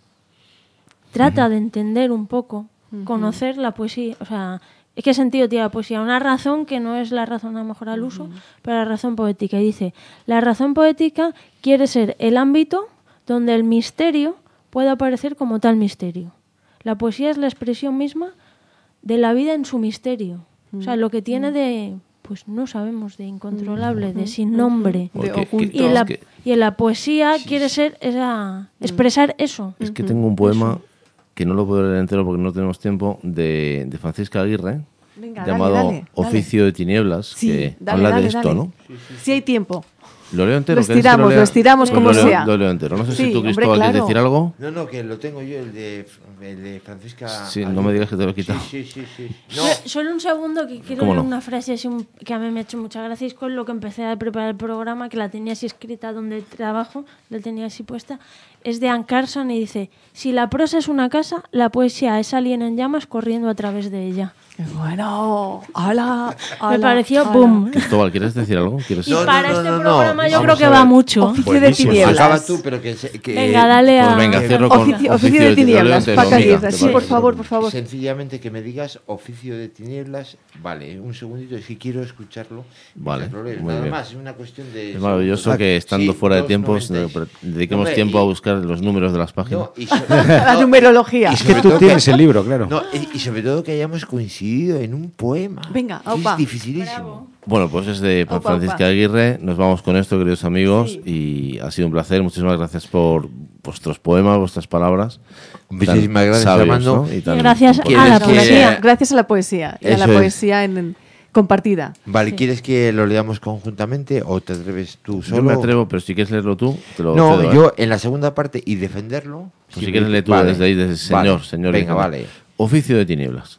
Trata de entender un poco, conocer la poesía. O sea, ¿qué sentido tiene la poesía? Una razón que no es la razón a lo mejor al uso, pero la razón poética. Y dice, la razón poética quiere ser el ámbito donde el misterio pueda aparecer como tal misterio. La poesía es la expresión misma de la vida en su misterio. O sea, lo que tiene de, pues no sabemos, de incontrolable, de sin nombre. De Porque- oculto. Y en la, es que- y en la poesía quiere ser esa, expresar eso. Es que tengo un poema que no lo puedo leer entero porque no tenemos tiempo, de, de Francisca Aguirre, Venga, dale, llamado dale, dale. Oficio de Tinieblas, Sí, que dale, habla dale, de esto, dale. ¿no? Si hay tiempo. Lo leo entero. Lo ¿queréis que estiramos, lea? lo estiramos Pues como lo leo- sea. Lo leo entero. No sé Sí, si tú, hombre, Cristóbal, quieres claro. decir algo. No, no, que lo tengo yo, el de, el de Francisca. Sí, no me digas que te lo he quitado. Sí, sí, sí. sí. No, So- Solo un segundo que quiero ¿Cómo leer no? una frase así un- que a mí me ha hecho mucha gracia. Es con lo que empecé a preparar el programa, que la tenía así escrita donde trabajo, la tenía así puesta. Es de Anne Carson y dice: si la prosa es una casa, la poesía es alguien en llamas corriendo a través de ella. Qué bueno. ¡Hala! Me hala, pareció hala. boom. Cristóbal, ¿quieres decir algo? ¿Quieres... Y No, no, para no, este no, no. programa yo Vamos creo que a va ver. mucho. Oficio de buenísimo. tinieblas. Acaba tú, pero que. se- que Venga, dale a... Pues venga, cierro con Oficio, oficio de tinieblas, Leo Paca entero, Aguirre. Mica, Sí, ¿te por parece? favor, por favor. Sencillamente que me digas oficio de tinieblas. Vale, un segundito, si quiero escucharlo. Vale, mientras lo lees. muy Nada bien. más, es una cuestión de. Es maravilloso segundos. que estando Sí, fuera de dos tiempo noventa y- se- dediquemos Hombre, tiempo y- a buscar los números de las páginas. No, y, so- La no, numerología. y Es que sobre tú todo tienes el libro, claro. No, y, y sobre todo que hayamos coincidido en un poema. Venga, que aupa. es dificilísimo. Bueno, pues es de Opa, Francisca opa. Aguirre. Nos vamos con esto, queridos amigos, Sí. y ha sido un placer. Muchísimas gracias por vuestros poemas, vuestras palabras. Muchísimas Tan gracias, sabios, Armando. ¿no? Y Y tan gracias a importantes. la ¿Quieres que- poesía. Gracias a la poesía y a la Eso es. poesía en, en- compartida. Vale, Sí. ¿quieres que lo leamos conjuntamente o te atreves tú solo? Yo me atrevo, pero si quieres leerlo tú, te lo No, cedo, ¿eh? yo en la segunda parte y defenderlo. Pues si quieres leer tú Vale. desde ahí, desde el señor, Vale. señor. Venga, Vicente. vale. Oficio de tinieblas.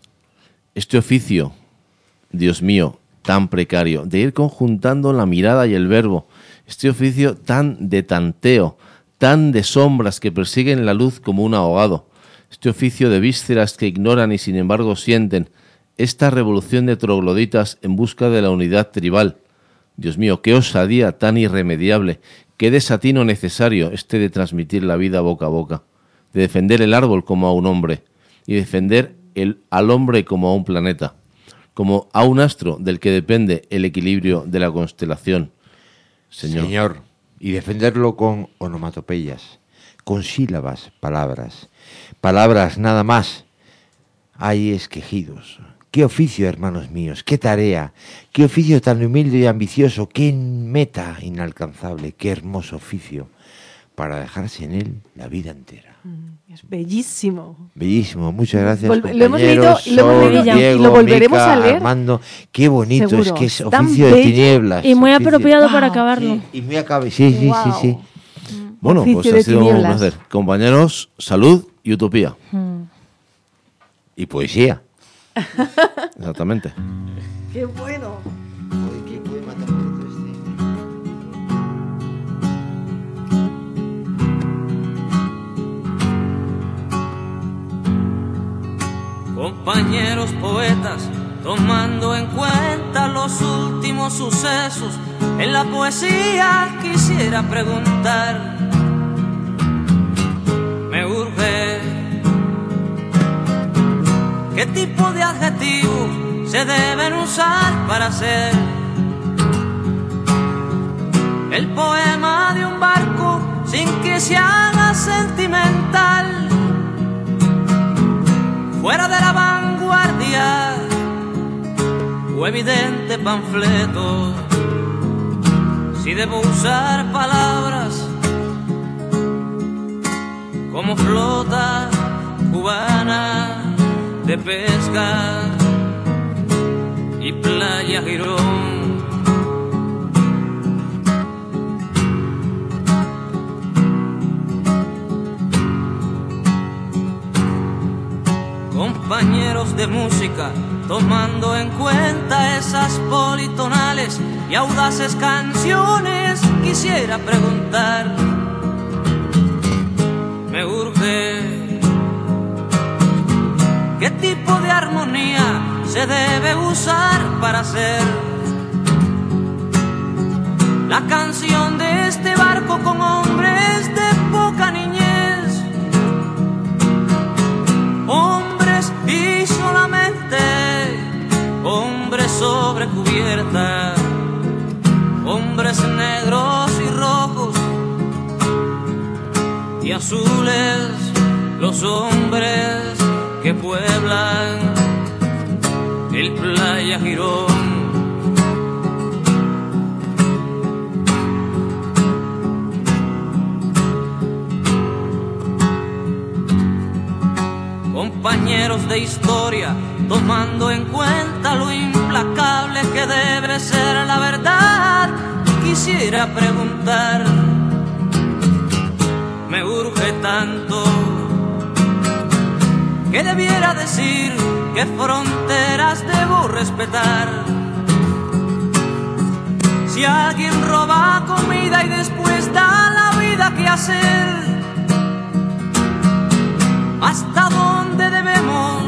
Este oficio, Dios mío, tan precario, de ir conjuntando la mirada y el verbo. Este oficio tan de tanteo, tan de sombras que persiguen la luz como un ahogado. Este oficio de vísceras que ignoran y sin embargo sienten. Esta revolución de trogloditas en busca de la unidad tribal. Dios mío, qué osadía tan irremediable, qué desatino necesario este de transmitir la vida boca a boca, de defender el árbol como a un hombre y defender el, al hombre como a un planeta, como a un astro del que depende el equilibrio de la constelación. Señor, Señor, y defenderlo con onomatopeyas, con sílabas, palabras, palabras nada más. Hay esquejidos. Qué oficio, hermanos míos, qué tarea, qué oficio tan humilde y ambicioso, qué meta inalcanzable, qué hermoso oficio. para dejarse en él la vida entera. Es bellísimo. Bellísimo, muchas gracias, Vol- compañeros. lo hemos leído, Sol, lo hemos leído Diego, y lo volveremos Mica, a leer. Armando, qué bonito, Seguro. es que es Es tan oficio de bello tinieblas. Y muy oficio- apropiado Wow. para acabarlo. Sí, y muy acabe, sí, sí, sí, sí. Wow. Bueno, Oficio pues de ha sido un tinieblas. placer. Compañeros, salud y utopía. Y poesía. Exactamente. Qué bueno. Compañeros poetas, tomando en cuenta los últimos sucesos, en la poesía quisiera preguntar, me urge, ¿qué tipo de adjetivos se deben usar para hacer el poema de un barco sin que se haga sentimental? Fuera de la vanguardia o evidente panfleto, si debo usar palabras como flota cubana de pesca y playa Girón. Compañeros de música, tomando en cuenta esas politonales y audaces canciones, quisiera preguntar, me urge, ¿qué tipo de armonía se debe usar para hacer la canción de este barco con hombres de poca niñez? Hombres y solamente hombres sobre cubierta, hombres negros y rojos y azules, los hombres que pueblan el Playa Girón. Compañeros de historia, tomando en cuenta lo implacable que debe ser la verdad, quisiera preguntar, me urge tanto, ¿qué debiera decir? ¿Qué fronteras debo respetar? Si alguien roba comida y después da la vida, ¿qué hacer? ¿Hasta dónde debemos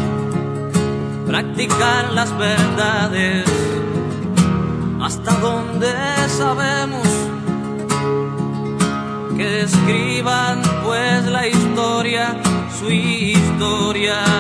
practicar las verdades? ¿Hasta dónde sabemos que escriban pues la historia, su historia?